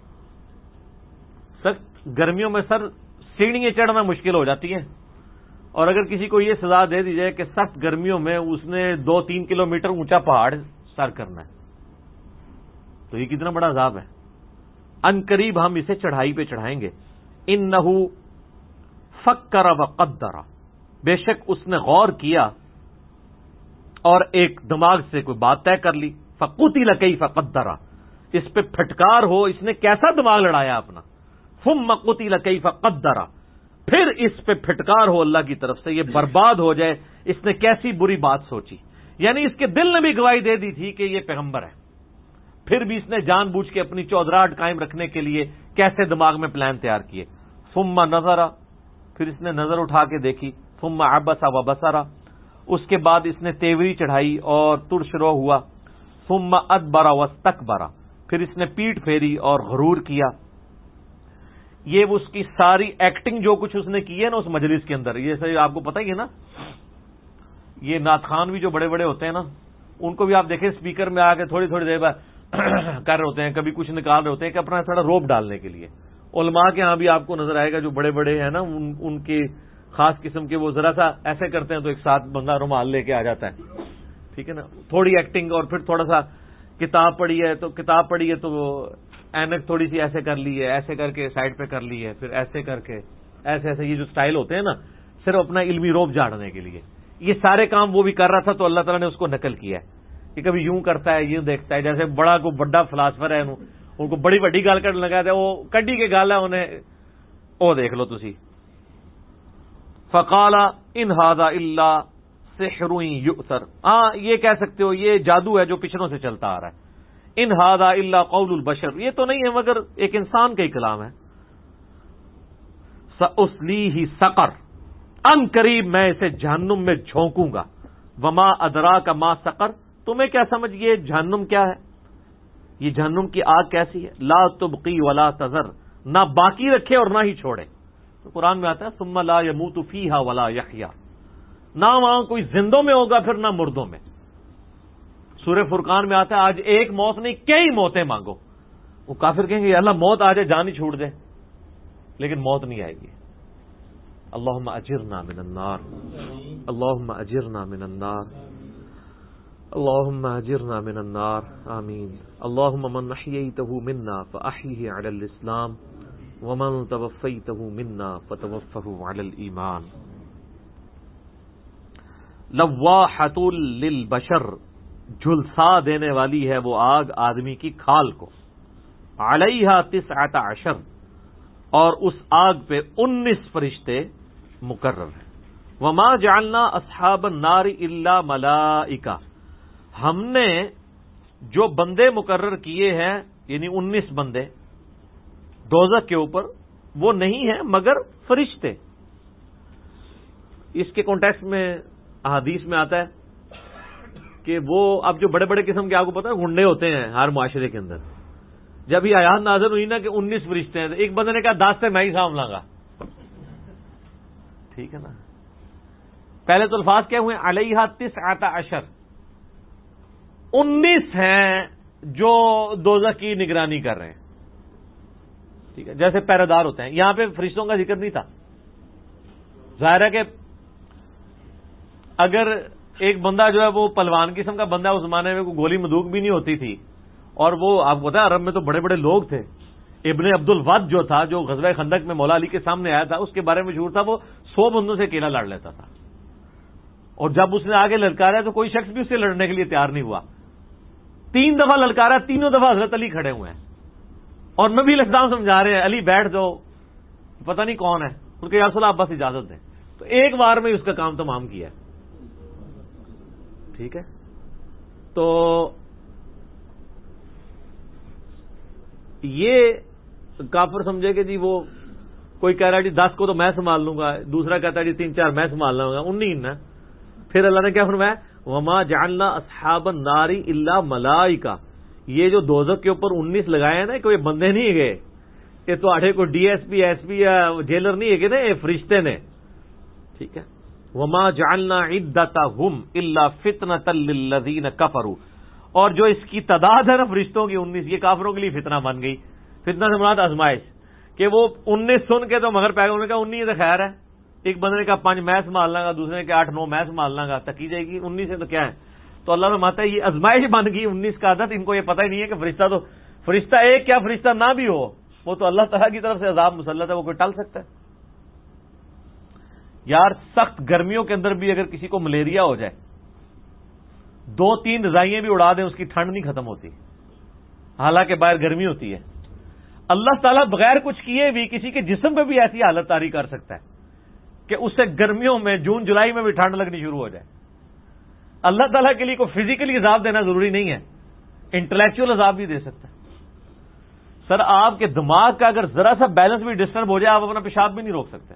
سخت گرمیوں میں سر سیڑھیاں چڑھنا مشکل ہو جاتی ہیں, اور اگر کسی کو یہ سزا دے دی جائے کہ سخت گرمیوں میں اس نے 2-3 کلومیٹر اونچا پہاڑ سر کرنا ہے, تو یہ کتنا بڑا عذاب ہے. عنقریب ہم اسے چڑھائی پہ چڑھائیں گے. انہ فکر وقدر, بے شک اس نے غور کیا اور ایک دماغ سے کوئی بات طے کر لی. فقتل کیف قدر, اس پہ پھٹکار ہو اس نے کیسا دماغ لڑایا اپنا. ثم قتل کیف قدر, پھر اس پہ پھٹکار ہو اللہ کی طرف سے, یہ برباد ہو جائے, اس نے کیسی بری بات سوچی. یعنی اس کے دل نے بھی گواہی دے دی تھی کہ یہ پیغمبر ہے, پھر بھی اس نے جان بوجھ کے اپنی چودراہٹ قائم رکھنے کے لیے کیسے دماغ میں پلان تیار کیے. ثم نظر, پھر اس نے نظر اٹھا کے دیکھی. ثم عبس وبصر, اس کے بعد اس نے تیوری چڑھائی اور ترش رو ہوا. ثم ادبر واستکبر, پھر اس نے پیٹھ پھیری اور غرور کیا. یہ اس کی ساری ایکٹنگ جو کچھ اس نے کی ہے نا اس مجلس کے اندر, یہ صحیح آپ کو پتہ ہی ہے نا, یہ نعت خوان بھی جو بڑے بڑے ہوتے ہیں نا, ان کو بھی آپ دیکھیں اسپیکر میں آ کے تھوڑی تھوڑی دیر بعد کر رہے ہوتے ہیں, کبھی کچھ نکال رہے ہوتے ہیں کہ اپنا تھوڑا روپ ڈالنے کے لیے. علماء کے ہاں بھی آپ کو نظر آئے گا جو بڑے بڑے ہیں نا, ان کے خاص قسم کے وہ ذرا سا ایسے کرتے ہیں تو ایک ساتھ بندہ رومال لے کے آ جاتا ہے, ٹھیک ہے نا, تھوڑی ایکٹنگ, اور پھر تھوڑا سا کتاب پڑھی ہے تو وہ اینک تھوڑی سی ایسے کر لی ہے, ایسے کر کے سائڈ پہ کر لی ہے, پھر ایسے کر کے ایسے ایسے, یہ جو سٹائل ہوتے ہیں نا صرف اپنا علمی روپ جھاڑنے کے لیے, یہ سارے کام وہ بھی کر رہا تھا. تو اللہ تعالیٰ نے اس کو نقل کیا ہے کہ کبھی یوں کرتا ہے, یوں دیکھتا ہے, جیسے بڑا کو بڑا فلاسفر ہے ان کو بڑی بڑی گال کر لگا دے, وہ کڈی کے گال ہے انہیں, وہ دیکھ لو تسی. فقال ان ھذا الا سحر یؤثر, ہاں یہ کہہ سکتے ہو یہ جادو ہے جو پچھڑوں سے چلتا آ رہا ہے. ان ھذا الا قول البشر, یہ تو نہیں ہے مگر ایک انسان کا ہی کلام ہے. سأصلیہ سقر، ان قریب میں اسے جہنم میں جھونکوں گا. وما ادراک ما سقر، تمہیں کیا سمجھ یہ جہنم کیا ہے، یہ جہنم کی آگ کیسی ہے. لا تبقی ولا تذر، نہ باقی رکھے اور نہ ہی چھوڑے. تو قرآن میں آتا ہے ثم لا يموت فیہا ولا یحیا، نہ وہاں کوئی زندوں میں ہوگا پھر نہ مردوں میں. سورہ فرقان میں آتا ہے آج ایک موت نہیں کئی موتیں مانگو. وہ کافر کہیں گے اللہ موت آ جائے جان ہی چھوڑ دے، لیکن موت نہیں آئے گی. اللہم اجرنا من النار، اللہم اجرنا من النار، اللہم اجرنا من النار، آمین. اللہم من احییتہ منا فاحیہ علی الاسلام ومن توفیتہ منا فتوفہ علی الایمان. لواحۃ للبشر، جھلسا دینے والی ہے وہ آگ آدمی کی کھال کو. علیہا 19، اور اس آگ پہ 19 فرشتے مقرر ہیں. وما جعلنا اصحاب النار الا ملائکہ، ہم نے جو بندے مقرر کیے ہیں یعنی 19 بندے دوزخ کے اوپر، وہ نہیں ہیں مگر فرشتے. اس کے کانٹیکسٹ میں احادیث میں آتا ہے کہ وہ اب جو بڑے بڑے قسم کے آپ کو پتا ہے گنڈے ہوتے ہیں ہر معاشرے کے اندر، جب یہ آیات نازل ہوئی نا کہ 19 فرشتے ہیں، تو ایک بندے نے کہا 10 سے میں ہی ساملاں گا. ٹھیک ہے نا، پہلے تو الفاظ کیا ہوئے علیہا 19، 19 ہیں جو دوزخ کی نگرانی کر رہے ہیں. ٹھیک ہے، جیسے پہرے دار ہوتے ہیں. یہاں پہ فرشتوں کا ذکر نہیں تھا. ظاہر ہے کہ اگر ایک بندہ جو ہے وہ پلوان قسم کا بندہ، اس زمانے میں کوئی گولی بندوق بھی نہیں ہوتی تھی، اور وہ آپ کو پتا ہے عرب میں تو بڑے بڑے لوگ تھے. ابن عبد الود جو تھا، جو غزوہ خندق میں مولا علی کے سامنے آیا تھا، اس کے بارے میں مشہور تھا وہ 100 بندوں سے اکیلا لڑ لیتا تھا. اور جب اس نے آگے للکارا تو کوئی شخص بھی اس سے لڑنے کے لیے تیار نہیں ہوا. 3 دفعہ للکارا، تینوں دفعہ حضرت علی کھڑے ہوئے ہیں، اور نبی علیہ السلام سمجھا رہے ہیں علی بیٹھ جاؤ، پتہ نہیں کون ہے. ان کے یا رسول اللہ آپ بس اجازت دیں. تو ایک بار میں اس کا کام تمام کیا. ٹھیک ہے، تو یہ کافر سمجھے کہ جی وہ کوئی کہہ رہا ہے جی 10 کو تو میں سنبھال لوں گا، دوسرا کہتا ہے جی 3-4 میں سنبھال لوں گا. 19 نا. پھر اللہ نے کیا فرمایا وما جعلنا اصحاب النار الا ملائکہ، یہ جو دوزخ کے اوپر 19 لگائے ہیں نا، کوئی بندے نہیں گئے، یہ تو آٹھے کوئی D S P S P یا جیلر نہیں ہے کہ نا، یہ فرشتے نے. ٹھیک ہے، وما جعلنا عدتهم الا فتنة للذین کفروا، اور جو اس کی تعداد ہے نا فرشتوں کی 19، یہ کافروں کے لیے فتنہ بن گئی. فتنہ سے مراد آزمائش، کہ وہ 19 سن کے تو مگر پیغمبر نے کہا 19 تو خیر ہے. ایک بندے نے کہا 5 میں سنبھال لوں گا، دوسرے نے کہا 8-9 میں سنبھال لوں گا، تکی جائے گی. 19 سے تو کیا ہے. تو اللہ نے ماتا ہے یہ آزمائش بن گئی 19 کا عدد. ان کو یہ پتہ ہی نہیں ہے کہ فرشتہ ایک کیا فرشتہ نہ بھی ہو، وہ تو اللہ تعالیٰ کی طرف سے عذاب مسلط ہے، وہ کوئی ٹل سکتا ہے. یار سخت گرمیوں کے اندر بھی اگر کسی کو ملیریا ہو جائے، 2-3 رضائیاں بھی اڑا دیں، اس کی ٹھنڈ نہیں ختم ہوتی، حالانکہ باہر گرمی ہوتی ہے. اللہ تعالیٰ بغیر کچھ کیے بھی کسی کے جسم پہ بھی ایسی حالت طاری کر سکتا ہے کہ اسے گرمیوں میں جون جولائی میں بھی ٹھنڈ لگنی شروع ہو جائے. اللہ تعالیٰ کے لیے کوئی فزیکلی عذاب دینا ضروری نہیں ہے، انٹلیکچوئل عذاب بھی دے سکتا ہے. سر آپ کے دماغ کا اگر ذرا سا بیلنس بھی ڈسٹرب ہو جائے، آپ اپنا پیشاب بھی نہیں روک سکتے.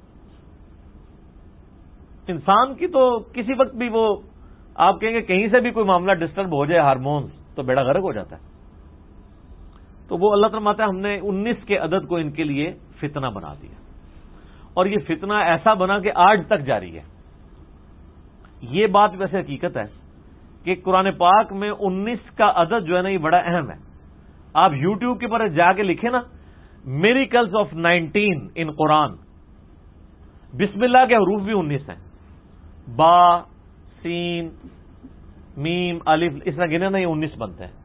انسان کی تو کسی وقت بھی وہ آپ کہیں گے کہیں سے بھی کوئی معاملہ ڈسٹرب ہو جائے ہارمونز، تو بیڑا غرق ہو جاتا ہے. تو وہ اللہ تعالیٰ ماتا ہے ہم نے 19 کے عدد کو ان کے لیے فتنہ بنا دیا، اور یہ فتنہ ایسا بنا کہ آج تک جاری ہے. یہ بات ویسے حقیقت ہے کہ قرآن پاک میں 19 کا عدد جو ہے نا یہ بڑا اہم ہے. آپ یوٹیوب کے پر جا کے لکھیں نا میریکلز آف 19 ان قرآن، بسم اللہ کے حروف بھی 19 ہیں، با، سین، میم، الف، اس طرح گنے نا یہ 19 بنتے ہیں.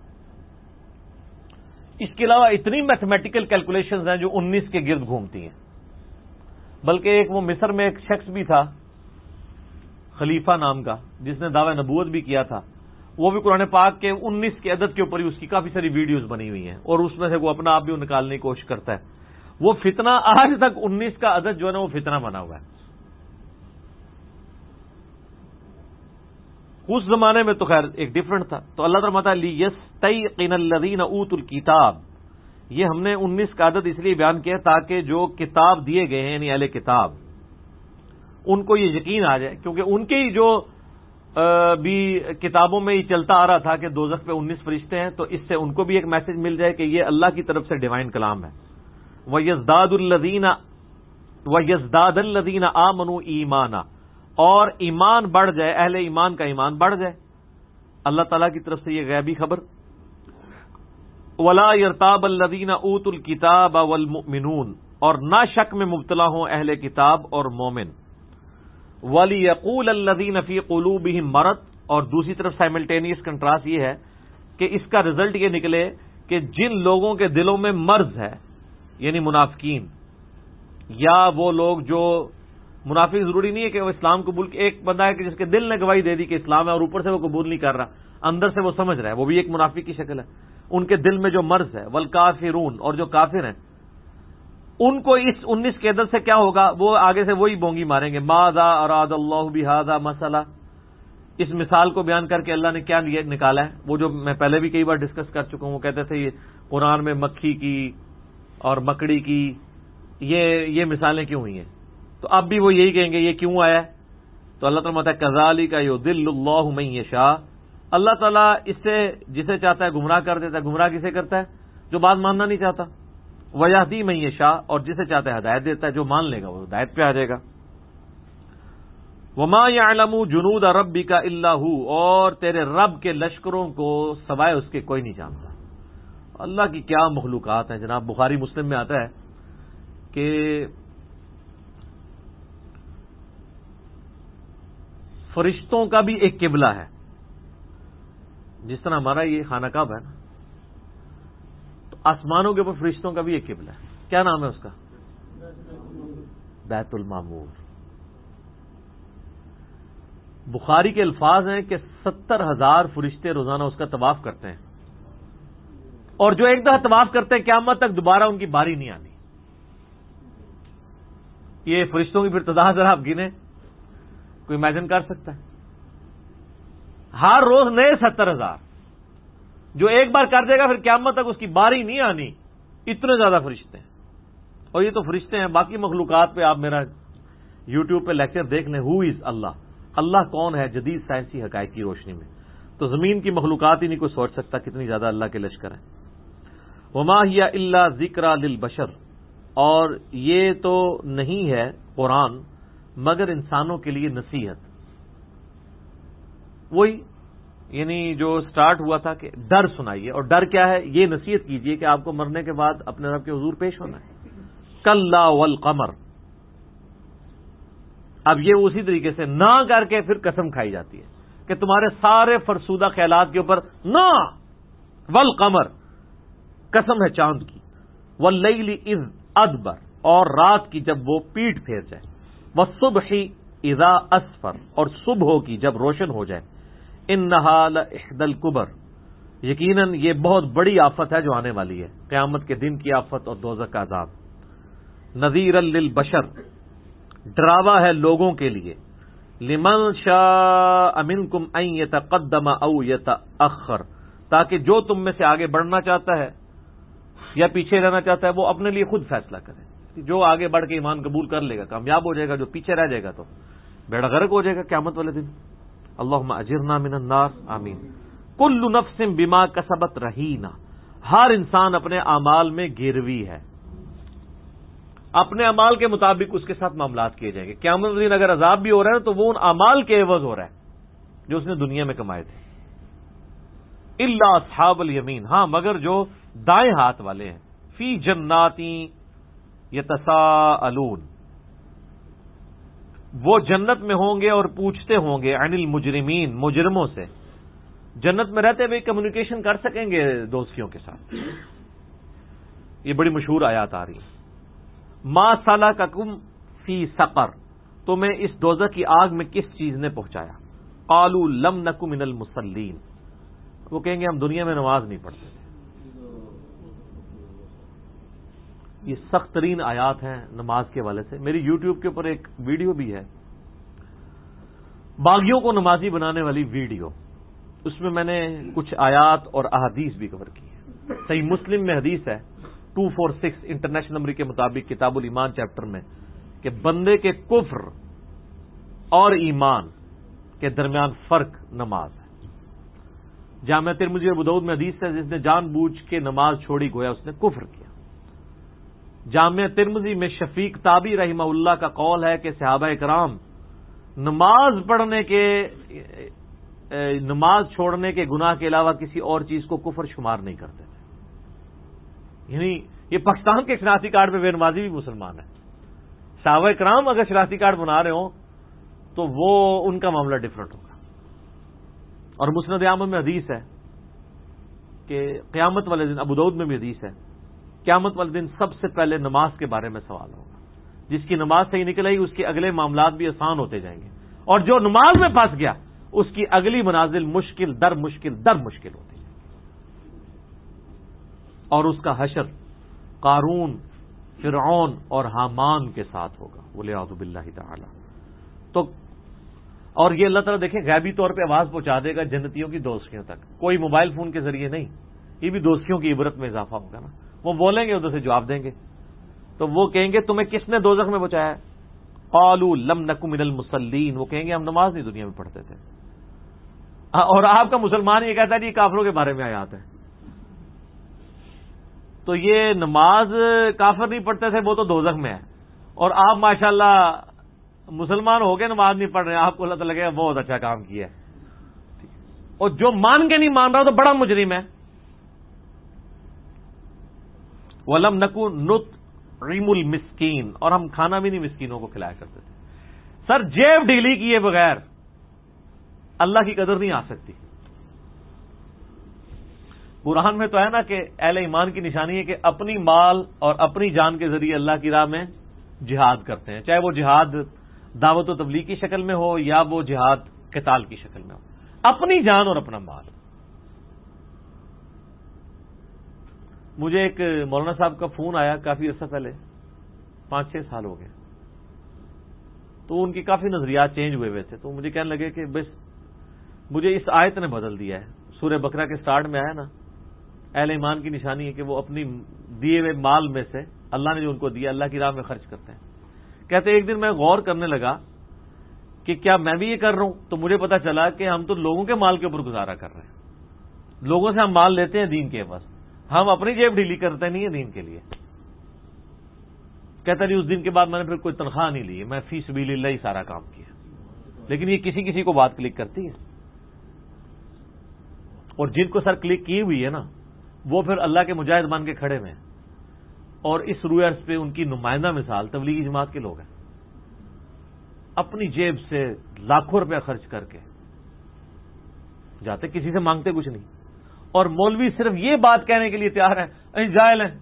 اس کے علاوہ اتنی میتھمیٹیکل کیلکولیشنز ہیں جو 19 کے گرد گھومتی ہیں. بلکہ ایک وہ مصر میں ایک شخص بھی تھا خلیفہ نام کا، جس نے دعوی نبوت بھی کیا تھا. وہ بھی قرآن پاک کے 19 کے عدد کے اوپر ہی اس کی کافی ساری ویڈیوز بنی ہوئی ہیں، اور اس میں سے وہ اپنا آپ بھی نکالنے کی کوشش کرتا ہے. وہ فتنہ آج تک 19 کا عدد جو ہے نا وہ فتنہ بنا ہوا ہے. اس زمانے میں تو خیر ایک ڈفرنٹ تھا. تو اللہ تعالیٰ لیستیقن الذین اوتوا الکتاب، یہ ہم نے 19 کا عدد اس لیے بیان کیا تاکہ جو کتاب دیے گئے ہیں یعنی اہل کتاب ان کو یہ یقین آ جائے، کیونکہ ان کے ہی جو بھی کتابوں میں یہ چلتا آ رہا تھا کہ دوزخ پہ 19 فرشتے ہیں، تو اس سے ان کو بھی ایک میسج مل جائے کہ یہ اللہ کی طرف سے ڈیوائن کلام ہے۔ وَيَزْدَادَ الَّذِينَ آمَنُوا ایمانا، اور ایمان بڑھ جائے، اہل ایمان کا ایمان بڑھ جائے، اللہ تعالیٰ کی طرف سے یہ غیبی خبر۔ وَلَا يَرْتَابَ الَّذِينَ أُوتُوا الْكِتَابَ وَالْمُؤْمِنُونَ، اور نہ شک میں مبتلا ہوں اہل کتاب اور مومن۔ وَلِيَقُولَ الَّذِينَ فِي قُلُوبِهِم مَرَضٌ، اور دوسری طرف سائملٹینیس کنٹراسٹ یہ ہے کہ اس کا رزلٹ یہ نکلے کہ جن لوگوں کے دلوں میں مرض ہے، یعنی منافقین، یا وہ لوگ جو منافق ضروری نہیں ہے کہ وہ اسلام قبول، ایک بندہ ہے کہ جس کے دل نے گواہی دے دی کہ اسلام ہے اور اوپر سے وہ قبول نہیں کر رہا، اندر سے وہ سمجھ رہا ہے، وہ بھی ایک منافق کی شکل ہے۔ ان کے دل میں جو مرض ہے، والکافرون، اور جو کافر ہیں، ان کو اس 19 کے عدد سے کیا ہوگا؟ وہ آگے سے وہی بونگی ماریں گے، ماذا اراد اللہ بہذا مسئلہ، اس مثال کو بیان کر کے اللہ نے کیا نکالا ہے؟ وہ جو میں پہلے بھی کئی بار ڈسکس کر چکا ہوں، وہ کہتے تھے یہ قرآن میں مکھی کی اور مکڑی کی یہ مثالیں کیوں ہوئی ہیں؟ تو اب بھی وہ یہی کہیں گے یہ کیوں آیا ہے؟ تو اللہ تعالیٰ کہتا ہے کذالک یضل اللہ من یشاء، اللہ تعالیٰ اس سے جسے چاہتا ہے گمراہ کر دیتا ہے۔ گمراہ کسے کرتا ہے؟ جو بات ماننا نہیں چاہتا۔ ویہدی من یشاء، اور جسے چاہتا ہے ہدایت دیتا ہے، جو مان لے گا وہ ہدایت پہ آ جائے گا۔ وما یعلم جنود ربک الا هو، اور تیرے رب کے لشکروں کو سوائے اس کے کوئی نہیں جانتا۔ اللہ کی کیا مخلوقات ہیں جناب۔ بخاری مسلم میں آتا ہے کہ فرشتوں کا بھی ایک قبلہ ہے، جس طرح ہمارا یہ خانہ کعبہ ہے نا، تو آسمانوں کے اوپر فرشتوں کا بھی ایک قبلہ ہے۔ کیا نام ہے اس کا؟ بیت المعمور۔ بخاری کے الفاظ ہیں کہ 70,000 فرشتے روزانہ اس کا طواف کرتے ہیں، اور جو ایک دفعہ طواف کرتے ہیں قیامت تک دوبارہ ان کی باری نہیں آنی۔ یہ فرشتوں کی پھر تعداد ذرا آپ گنے، کوئی امیجن کر سکتا ہے؟ ہر روز نئے 70,000، جو ایک بار کر دے گا پھر قیامت تک اس کی باری نہیں آنی، اتنے زیادہ فرشتے ہیں۔ اور یہ تو فرشتے ہیں، باقی مخلوقات پہ آپ میرا یوٹیوب پہ لیکچر دیکھ لیں، ہو از اللہ، اللہ کون ہے جدید سائنسی حقائق کی روشنی میں، تو زمین کی مخلوقات ہی نہیں کوئی سوچ سکتا کتنی زیادہ اللہ کے لشکر ہیں۔ وما ہی الا ذکر للبشر، اور یہ تو نہیں ہے قرآن مگر انسانوں کے لیے نصیحت۔ وہی یعنی جو سٹارٹ ہوا تھا کہ ڈر سنائیے، اور ڈر کیا ہے؟ یہ نصیحت کیجئے کہ آپ کو مرنے کے بعد اپنے رب کے حضور پیش ہونا ہے۔ کلا والقمر، اب یہ اسی طریقے سے نہ کر کے پھر قسم کھائی جاتی ہے کہ تمہارے سارے فرسودہ خیالات کے اوپر نہ، والقمر، قسم ہے چاند کی، واللیل اذ ادبر، اور رات کی جب وہ پیٹ پھیر جائے، والصبح اذا اسفر، اور صبح کی جب روشن ہو جائے، انہا لإحدى الکبر، یقیناً یہ بہت بڑی آفت ہے جو آنے والی ہے، قیامت کے دن کی آفت اور دوزخ کا عذاب۔ نذیرا للبشر، ڈراوا ہے لوگوں کے لیے، لمن شاء منکم ان یتقدم او یتأخر، تاکہ جو تم میں سے آگے بڑھنا چاہتا ہے یا پیچھے رہنا چاہتا ہے وہ اپنے لیے خود فیصلہ کرے۔ جو آگے بڑھ کے ایمان قبول کر لے گا کامیاب ہو جائے گا، جو پیچھے رہ جائے گا تو بیڑا غرق ہو جائے گا قیامت والے دن۔ اللہم اجرنا من النار، آمین۔ کل نفس بما کسبت رہینہ، ہر انسان اپنے اعمال میں گروی ہے، اپنے اعمال کے مطابق اس کے ساتھ معاملات کیے جائیں گے۔ قیامت والے دن اگر عذاب بھی ہو رہا ہے تو وہ ان اعمال کے عوض ہو رہا ہے جو اس نے دنیا میں کمائے تھے۔ الا اصحاب الیمین، ہاں مگر جو دائیں ہاتھ والے ہیں، فی جنات یتساءلون، وہ جنت میں ہوں گے اور پوچھتے ہوں گے، عن المجرمین، مجرموں سے، جنت میں رہتے ہوئے کمیونیکیشن کر سکیں گے دوستیوں کے ساتھ۔ یہ بڑی مشہور آیات آ رہی ہے۔ ما سلککم فی سقر، تمہیں اس دوزخ کی آگ میں کس چیز نے پہنچایا؟ قالوا لم نک من المصلین، وہ کہیں گے ہم دنیا میں نماز نہیں پڑھتے تھے۔ یہ سخت ترین آیات ہیں نماز کے حوالے سے۔ میری یوٹیوب کے اوپر ایک ویڈیو بھی ہے، باغیوں کو نمازی بنانے والی ویڈیو، اس میں میں نے کچھ آیات اور احادیث بھی کور کی ہے۔ صحیح مسلم میں حدیث ہے 246 انٹرنیشنل نمبر کے مطابق کتاب الایمان چیپٹر میں کہ بندے کے کفر اور ایمان کے درمیان فرق نماز ہے. جامع ترمذی اور ابو داؤد میں حدیث ہے جس نے جان بوجھ کے نماز چھوڑی گویا اس نے کفر کیا. جامع ترمذی میں شفیق تابی رحمہ اللہ کا قول ہے کہ صحابہ کرام نماز چھوڑنے کے گناہ کے علاوہ کسی اور چیز کو کفر شمار نہیں کرتے تھے. یعنی یہ پاکستان کے شناختی کارڈ پہ بے نمازی بھی مسلمان ہے. صحابہ کرام اگر شناختی کارڈ بنا رہے ہوں تو وہ ان کا معاملہ ڈفرنٹ ہوگا. اور مسند احمد میں حدیث ہے کہ قیامت والے دن، ابو داؤد میں بھی حدیث ہے، قیامت والے دن سب سے پہلے نماز کے بارے میں سوال ہوگا. جس کی نماز صحیح نکل آئی اس کے اگلے معاملات بھی آسان ہوتے جائیں گے، اور جو نماز میں پھنس گیا اس کی اگلی منازل مشکل در مشکل ہوتی ہے. اور اس کا حشر قارون، فرعون اور حامان کے ساتھ ہوگا ولیعوذ باللہ تعالی. تو اور یہ اللہ تعالیٰ دیکھیں غیبی طور پہ آواز پہنچا دے گا جنتیوں کی دوستیوں تک، کوئی موبائل فون کے ذریعے نہیں. یہ بھی دوستیوں کی عبرت میں اضافہ ہوگا نا. وہ بولیں گے ادھر سے جواب دیں گے تو وہ کہیں گے تمہیں کس نے دوزخ میں پہنچایا ہے؟ قالوا لم نک من المصلین، وہ کہیں گے ہم نماز نہیں دنیا میں پڑھتے تھے. اور آپ کا مسلمان یہ کہتا ہے یہ کافروں کے بارے میں آیات ہے. تو یہ نماز کافر نہیں پڑھتے تھے وہ تو دوزخ میں ہے، اور آپ ماشاءاللہ مسلمان ہو کے نماز نہیں پڑھ رہے ہیں، آپ کو اللہ تعالیٰ لگے گا بہت اچھا کام کیا ہے. اور جو مان کے نہیں مان رہا تو بڑا مجرم ہے. وَلَمْ نَكُنْ نُطْعِمُ الْمِسْكِينَ، اور ہم کھانا بھی نہیں مسکینوں کو کھلایا کرتے تھے. سر جیب ڈھیلی کیے بغیر اللہ کی قدر نہیں آ سکتی. قرآن میں تو ہے نا کہ اہل ایمان کی نشانی ہے کہ اپنی مال اور اپنی جان کے ذریعے اللہ کی راہ میں جہاد کرتے ہیں، چاہے وہ جہاد دعوت و تبلیغ کی شکل میں ہو یا وہ جہاد قتال کی شکل میں ہو. اپنی جان اور اپنا مال. مجھے ایک مولانا صاحب کا فون آیا کافی عرصہ پہلے، 5-6 سال ہو گئے، تو ان کی کافی نظریات چینج ہوئے تھے. تو مجھے کہنے لگے کہ بس مجھے اس آیت نے بدل دیا ہے. سورہ بقرہ کے سٹارٹ میں آیا نا اہل ایمان کی نشانی ہے کہ وہ اپنی دیے ہوئے مال میں سے اللہ نے جو ان کو دیا اللہ کی راہ میں خرچ کرتے ہیں. کہتے ایک دن میں غور کرنے لگا کہ کیا میں بھی یہ کر رہا ہوں، تو مجھے پتا چلا کہ ہم تو لوگوں کے مال کے اوپر گزارا کر رہے ہیں. لوگوں سے ہم مال لیتے ہیں دین کے بس، ہم اپنی جیب ڈھیلی کرتے نہیں ہیں دین کے لیے. کہتا نہیں اس دن کے بعد میں نے پھر کوئی تنخواہ نہیں لی، میں فی سبیل اللہ ہی سارا کام کیا. لیکن یہ کسی کسی کو بات کلک کرتی ہے، اور جن کو سر کلک کی ہوئی ہے نا وہ پھر اللہ کے مجاہد بن کے کھڑے ہوئے ہیں. اور اس روئے عرض پہ ان کی نمائندہ مثال تبلیغی جماعت کے لوگ ہیں. اپنی جیب سے لاکھوں روپے خرچ کر کے جاتے، کسی سے مانگتے کچھ نہیں. اور مولوی صرف یہ بات کہنے کے لیے تیار ہیں جاہل ہیں.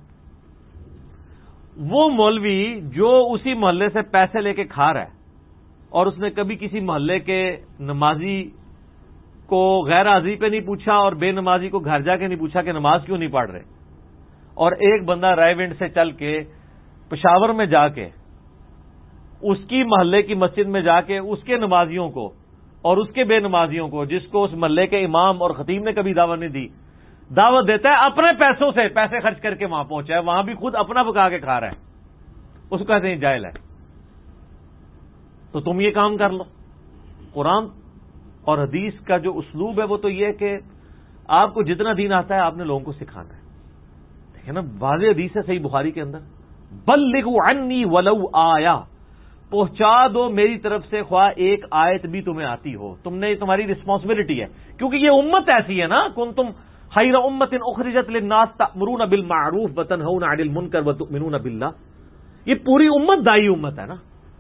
وہ مولوی جو اسی محلے سے پیسے لے کے کھا رہا ہے اور اس نے کبھی کسی محلے کے نمازی کو غیر حاضری پہ نہیں پوچھا اور بے نمازی کو گھر جا کے نہیں پوچھا کہ نماز کیوں نہیں پڑھ رہے، اور ایک بندہ رائے ونڈ سے چل کے پشاور میں جا کے اس کی محلے کی مسجد میں جا کے اس کے نمازیوں کو اور اس کے بے نمازیوں کو، جس کو اس محلے کے امام اور خطیب نے کبھی دعوت نہیں دی، دعوت دیتا ہے اپنے پیسوں سے، پیسے خرچ کر کے وہاں پہنچا ہے، وہاں بھی خود اپنا پکا کے کھا رہا ہے. اس کو کہتے ہیں جاہل ہے. تو تم یہ کام کر لو. قرآن اور حدیث کا جو اسلوب ہے وہ تو یہ ہے کہ آپ کو جتنا دین آتا ہے آپ نے لوگوں کو سکھانا ہے. دیکھیں نا واضح حدیث ہے صحیح بخاری کے اندر، بلغوا عنی ولو آیا، پہنچا دو میری طرف سے خواہ ایک آیت بھی تمہیں آتی ہو. تم نے تمہاری رسپانسبلٹی ہے، کیونکہ یہ امت ایسی ہے نا، کنتم خیر امت اخرجت للناس تأمرون بالمعروف وتنہون عن المنکر وتؤمنون باللہ. یہ پوری امت دائی امت ہے نا،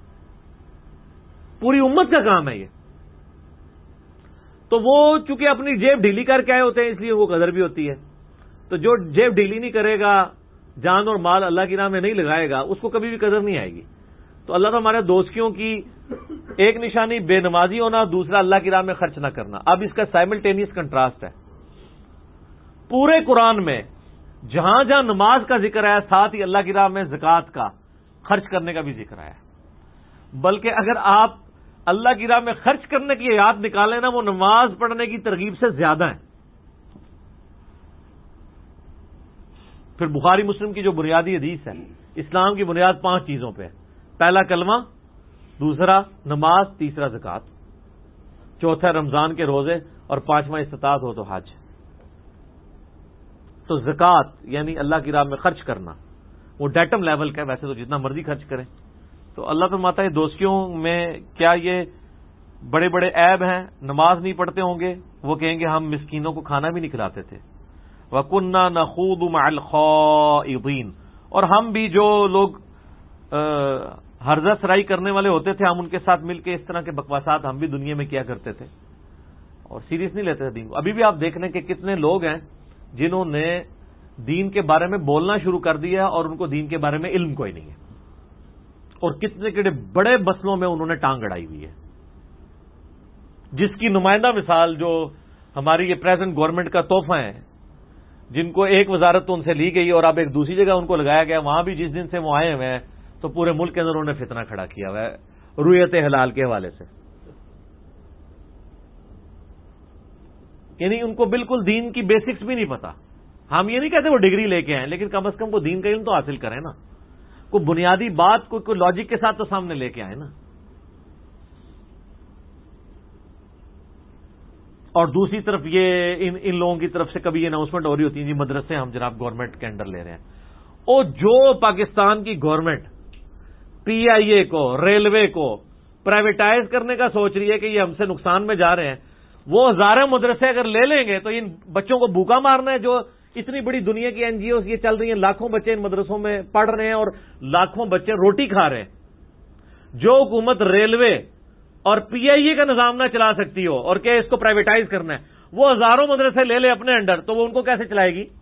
پوری امت کا کام ہے یہ. تو وہ چونکہ اپنی جیب ڈھیلی کر کے آئے ہوتے ہیں اس لیے وہ قدر بھی ہوتی ہے. تو جو جیب ڈھیلی نہیں کرے گا، جان اور مال اللہ کی راہ میں نہیں لگائے گا، اس کو کبھی بھی قدر نہیں آئے گی. تو اللہ تعالیٰ ہمارے دوستیوں کی ایک نشانی بے نمازی ہونا، دوسرا اللہ کی راہ میں خرچ نہ کرنا. اب اس کا سائملٹینیس کنٹراسٹ ہے پورے قرآن میں، جہاں جہاں نماز کا ذکر ہے ساتھ ہی اللہ کی راہ میں زکوٰۃ کا خرچ کرنے کا بھی ذکر ہے. بلکہ اگر آپ اللہ کی راہ میں خرچ کرنے کی یاد نکالیں نا، وہ نماز پڑھنے کی ترغیب سے زیادہ ہے. پھر بخاری مسلم کی جو بنیادی حدیث ہے، اسلام کی بنیاد 5 چیزوں پہ ہے۔ پہلا کلمہ، دوسرا نماز، تیسرا زکوٰۃ، چوتھا رمضان کے روزے، اور 5واں استطاعت ہو تو حج۔ تو زکوٰۃ یعنی اللہ کی راہ میں خرچ کرنا وہ ڈیٹم لیول کا ہے، ویسے تو جتنا مرضی خرچ کریں۔ تو اللہ فرماتا ہے دوستیوں میں کیا یہ بڑے بڑے عیب ہیں؟ نماز نہیں پڑھتے ہوں گے، وہ کہیں گے ہم مسکینوں کو کھانا بھی نہیں کھلاتے تھے۔ وَكُنَّا نَخُوضُ مَعَ الْخَائِضِينَ، اور ہم بھی جو لوگ ہرزہ سرائی کرنے والے ہوتے تھے، ہم ان کے ساتھ مل کے اس طرح کے بکواسات ہم بھی دنیا میں کیا کرتے تھے، اور سیریس نہیں لیتے تھے دین کو۔ ابھی بھی آپ دیکھ لیں کہ کتنے لوگ ہیں جنہوں نے دین کے بارے میں بولنا شروع کر دیا اور ان کو دین کے بارے میں علم کوئی نہیں ہے، اور کتنے بڑے مسئلوں میں انہوں نے ٹانگ اڑائی ہوئی ہے، جس کی نمائندہ مثال جو ہماری یہ پریزنٹ گورنمنٹ کا تحفہ ہے، جن کو ایک وزارت تو ان سے لی گئی اور اب ایک دوسری جگہ ان کو لگایا گیا، وہاں بھی جس دن سے وہ آئے ہوئے ہیں تو پورے ملک کے اندر انہوں نے فتنہ کھڑا کیا ہوا ہے رویت حلال کے حوالے سے۔ یعنی ان کو بالکل دین کی بیسکس بھی نہیں پتا۔ ہم یہ نہیں کہتے وہ ڈگری لے کے آئیں، لیکن کم از کم وہ دین کا علم تو حاصل کریں نا، کوئی بنیادی بات کوئی لاجک کے ساتھ تو سامنے لے کے آئیں نا۔ اور دوسری طرف یہ ان لوگوں کی طرف سے کبھی یہ اناؤنسمنٹ ہو رہی ہوتی ہے جی مدرسے ہم جناب گورنمنٹ کے انڈر لے رہے ہیں، اور جو پاکستان کی گورنمنٹ پی آئی اے کو، ریلوے کو پرائیویٹائز کرنے کا سوچ رہی ہے کہ یہ ہم سے نقصان میں جا رہے ہیں، وہ ہزاروں مدرسے اگر لے لیں گے تو ان بچوں کو بھوکا مارنا ہے۔ جو اتنی بڑی دنیا کی این جی اوز یہ چل رہی ہیں، لاکھوں بچے ان مدرسوں میں پڑھ رہے ہیں اور لاکھوں بچے روٹی کھا رہے ہیں۔ جو حکومت ریلوے اور پی آئی اے کا نظام نہ چلا سکتی ہو اور کہ اس کو پرائیویٹائز کرنا ہے، وہ ہزاروں مدرسے لے لے اپنے انڈر، تو وہ ان کو کیسے چلائے گی؟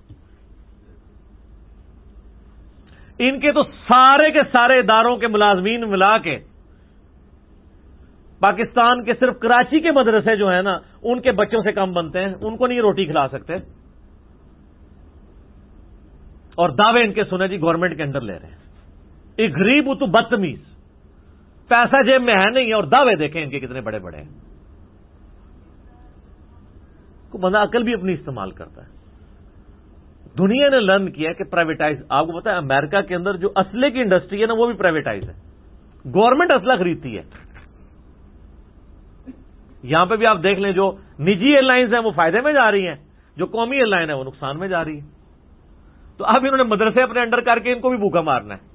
ان کے تو سارے کے سارے اداروں کے ملازمین ملا کے پاکستان کے صرف کراچی کے مدرسے جو ہیں نا ان کے بچوں سے کم بنتے ہیں، ان کو نہیں روٹی کھلا سکتے، اور دعوے ان کے سنے جی گورنمنٹ کے انڈر لے رہے ہیں۔ ایک غریب تو بدتمیز، پیسہ جیب میں ہے نہیں اور دعوے دیکھیں ان کے کتنے بڑے بڑے ہیں۔ کو بندہ عقل بھی اپنی استعمال کرتا ہے۔ دنیا نے لرن کیا کہ پرائیویٹائز، آپ کو پتا ہے امریکہ کے اندر جو اسلحے کی انڈسٹری ہے نا وہ بھی پرائیویٹائز ہے، گورنمنٹ اسلحہ خریدتی ہے۔ یہاں پہ بھی آپ دیکھ لیں جو نجی ایئر لائنز ہیں وہ فائدے میں جا رہی ہیں، جو قومی ایئر لائن ہے وہ نقصان میں جا رہی ہے۔ تو اب انہوں نے مدرسے اپنے انڈر کر کے ان کو بھی بھوکا مارنا ہے۔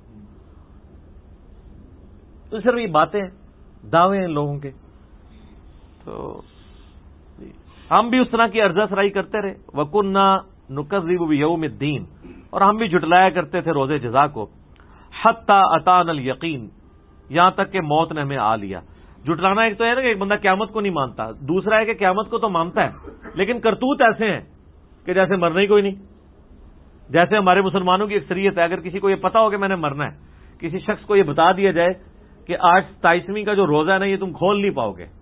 تو صرف یہ باتیں دعوے ہیں لوگوں کے۔ تو ہم بھی اس طرح کی عرضہ سرائی کرتے رہے، وَكُنَّا نُكَذِّبُ بِيَوْمِ الدِّينِ، اور ہم بھی جھٹلایا کرتے تھے روزے جزا کو، حَتَّى أَتَانَا الْيَقِينُ، یہاں تک کہ موت نے ہمیں آ لیا۔ جھٹلانا ایک تو ہے نا کہ ایک بندہ قیامت کو نہیں مانتا، دوسرا ہے کہ قیامت کو تو مانتا ہے لیکن کرتوت ایسے ہیں کہ جیسے مرنا ہی کوئی نہیں۔ جیسے ہمارے مسلمانوں کی اکثریت ہے، اگر کسی کو یہ پتا ہو کہ میں نے مرنا ہے، کسی شخص کو یہ بتا دیا جائے کہ آج 27ویں کا جو روزہ ہے نا یہ تم کھول نہیں پاؤ گے،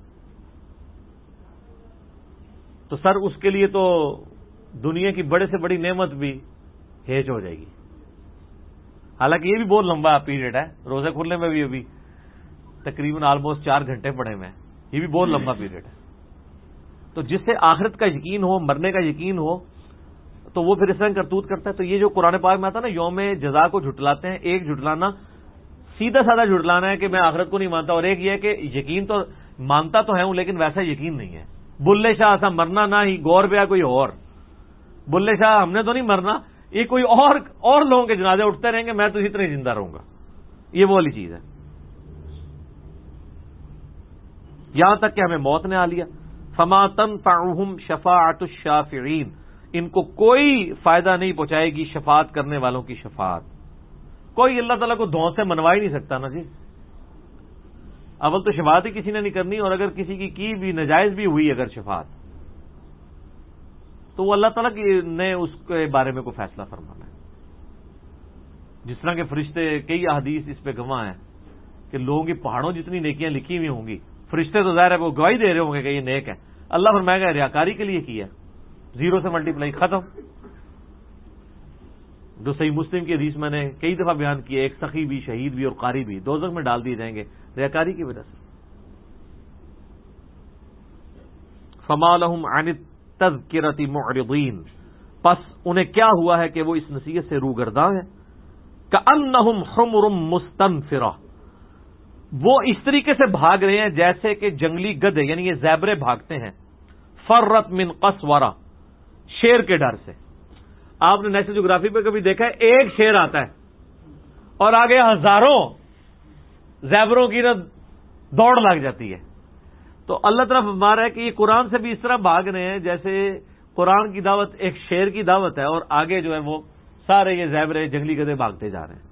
تو سر اس کے لیے تو دنیا کی بڑے سے بڑی نعمت بھی ہیج ہو جائے گی۔ حالانکہ یہ بھی بہت لمبا پیریڈ ہے، روزے کھلنے میں بھی ابھی تقریباً آلموسٹ 4 گھنٹے پڑے ہوئے ہیں، یہ بھی بہت لمبا پیریڈ ہے۔ تو جس سے آخرت کا یقین ہو، مرنے کا یقین ہو، تو وہ پھر اس طرح کرتوت کرتا ہے۔ تو یہ جو قرآن پاک میں آتا ہے نا یوم جزا کو جھٹلاتے ہیں، ایک جھٹلانا سیدھا سادہ جھٹلانا ہے کہ میں آخرت کو نہیں مانتا، اور ایک یہ ہے کہ یقین تو مانتا تو ہے ہوں لیکن ویسا یقین نہیں ہے۔ بلے شاہ ایسا مرنا نہ ہی گور پیا کوئی اور، بلے شاہ ہم نے تو نہیں مرنا، یہ کوئی اور لوگوں کے جنازے اٹھتے رہیں گے، میں تو اسی طرح زندہ رہوں گا، یہ وہ والی چیز ہے۔ یہاں تک کہ ہمیں موت نے آ لیا۔ فما تنفعهم شفاعت الشافعین، ان کو کوئی فائدہ نہیں پہنچائے گی شفاعت کرنے والوں کی شفاعت۔ کوئی اللہ تعالیٰ کو دھون سے منوا ہی نہیں سکتا نا جی۔ اول تو شفاعت ہی کسی نے نہیں کرنی، اور اگر کسی کی بھی ناجائز بھی ہوئی اگر شفاعت، تو وہ اللہ تعالیٰ نے اس کے بارے میں کوئی فیصلہ فرمانا ہے۔ جس طرح کے فرشتے، کئی احادیث اس پہ گواہ ہیں کہ لوگوں کی پہاڑوں جتنی نیکیاں لکھی ہوئی ہوں گی، فرشتے تو ظاہر ہے وہ گواہی دے رہے ہوں گے کہ یہ نیک ہے، اللہ فرمائے گا ریاکاری کے لیے کیا، 0 سے ملٹیپلائی ختم۔ جو صحیح مسلم کی حدیث میں نے کئی دفعہ بیان کی ہے، ایک سخی بھی، شہید بھی اور قاری بھی دوزخ میں ڈال دیے جائیں گے ریاکاری کی وجہ سے۔ فما لهم عن التذکرۃ معرضین، پس انہیں کیا ہوا ہے کہ وہ اس نصیحت سے روگرداں ہیں. کأنہم حمر مستنفرہ، وہ اس طریقے سے بھاگ رہے ہیں جیسے کہ جنگلی گدھے، یعنی یہ زیبرے بھاگتے ہیں. فرت من قسورہ، شیر کے ڈر سے. آپ نے نیشنل جغرافی پہ کبھی دیکھا ہے ایک شیر آتا ہے اور آگے ہزاروں زیبروں کی دوڑ لگ جاتی ہے. تو اللہ تعالیٰ فرما رہا ہے کہ یہ قرآن سے بھی اس طرح بھاگ رہے ہیں جیسے قرآن کی دعوت ایک شیر کی دعوت ہے، اور آگے جو ہے وہ سارے یہ زیبرے جنگلی گدھے بھاگتے جا رہے ہیں.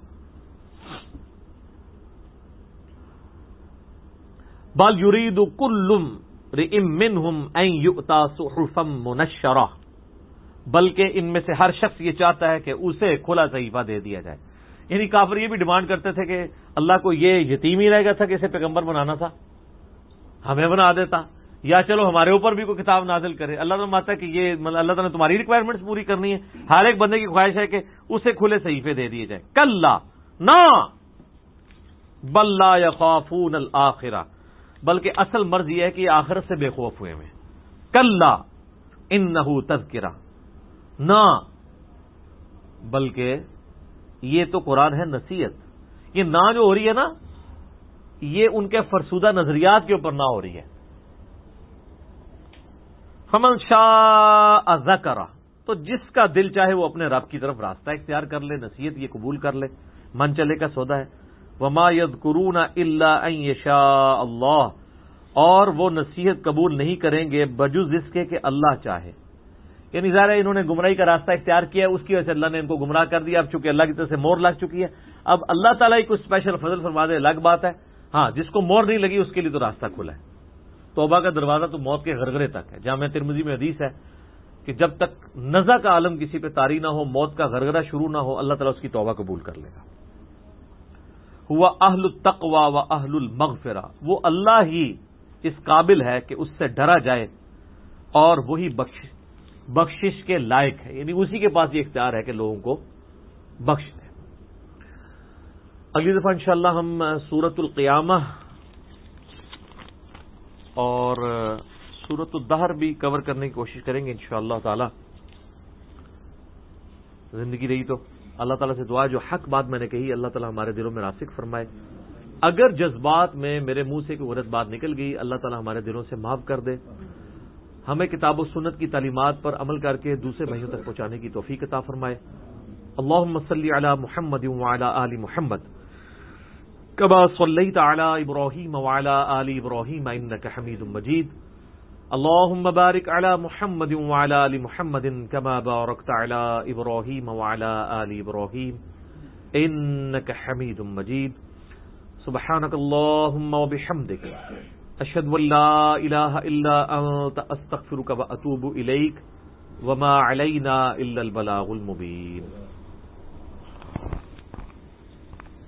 بل یرید کل امرئ منہم ان یؤتی صحفا منشرہ، بلکہ ان میں سے ہر شخص یہ چاہتا ہے کہ اسے کھلا صحیفہ دے دیا جائے. یعنی کافر یہ بھی ڈیمانڈ کرتے تھے کہ اللہ کو یہ یتیم ہی رہ گیا تھا کہ اسے پیغمبر بنانا تھا، ہمیں بنا دیتا، یا چلو ہمارے اوپر بھی کوئی کتاب نازل کرے. اللہ تعالیٰ مانتا ہے کہ یہ اللہ تعالیٰ نے تمہاری ریکوائرمنٹس پوری کرنی ہے، ہر ایک بندے کی خواہش ہے کہ اسے کھلے صحیفے دے دیے جائیں. کلا نہ، بل لا یخافون الآخرہ، بلکہ اصل مرض یہ ہے کہ یہ آخرت سے بے خوف ہوئے ہیں. کلا انہ تذکرہ، نہ، بلکہ یہ تو قرآن ہے نصیحت. یہ نہ جو ہو رہی ہے نا، یہ ان کے فرسودہ نظریات کے اوپر نہ ہو رہی ہے. فمن شاء ذکرہ، تو جس کا دل چاہے وہ اپنے رب کی طرف راستہ اختیار کر لے، نصیحت یہ قبول کر لے، من چلے کا سودا ہے. وما یذکرون الا ان یشاء اللہ، اور وہ نصیحت قبول نہیں کریں گے بجز اس کے کہ اللہ چاہے. یعنی ظاہر ہے انہوں نے گمراہی کا راستہ اختیار کیا ہے، اس کی وجہ سے اللہ نے ان کو گمراہ کر دیا. اب چونکہ اللہ کی طرف سے مور لگ چکی ہے، اب اللہ تعالیٰ ہی کوئی اسپیشل فضل فرما دے الگ بات ہے. ہاں، جس کو مور نہیں لگی اس کے لیے تو راستہ کھلا ہے. توبہ کا دروازہ تو موت کے غرغرے تک ہے. جامعہ ترمذی میں حدیث ہے کہ جب تک نزع کا عالم کسی پہ طاری نہ ہو، موت کا غرغرہ شروع نہ ہو، اللہ تعالیٰ اس کی توبہ قبول کر لے گا. ہوا اہل التقوی و اہل المغفرہ، وہ اللہ ہی اس قابل ہے کہ اس سے ڈرا جائے اور وہی بخشش کے لائق ہے. یعنی اسی کے پاس یہ اختیار ہے کہ لوگوں کو بخش دے. اگلی دفعہ انشاءاللہ ہم سورۃ القیامہ اور سورۃ الدہر بھی کور کرنے کی کوشش کریں گے انشاءاللہ تعالی. زندگی رہی تو اللہ تعالیٰ سے دعا، جو حق بات میں نے کہی اللہ تعالیٰ ہمارے دلوں میں راسخ فرمائے. اگر جذبات میں میرے منہ سے کوئی غلط بات نکل گئی، اللہ تعالیٰ ہمارے دلوں سے معاف کر دے. ہمیں کتاب و سنت کی تعلیمات پر عمل کر کے دوسرے بھائیوں تک پہنچانے کی توفیق عطا فرمائے. اللہم صلی علی محمد وعلی آل محمد کما صلیت علی ابراہیم وعلی آل ابراہیم انک حمید مجید. اللہم بارک علی محمد وعلی آل محمد کما بارکت علی ابراہیم وعلی آل ابراہیم انک حمید مجید. سبحانک اللہم وبحمدک، اشہد ان لا الہ الا انت، استغفرک واتوب الیک، وما علینا الا البلاغ المبین.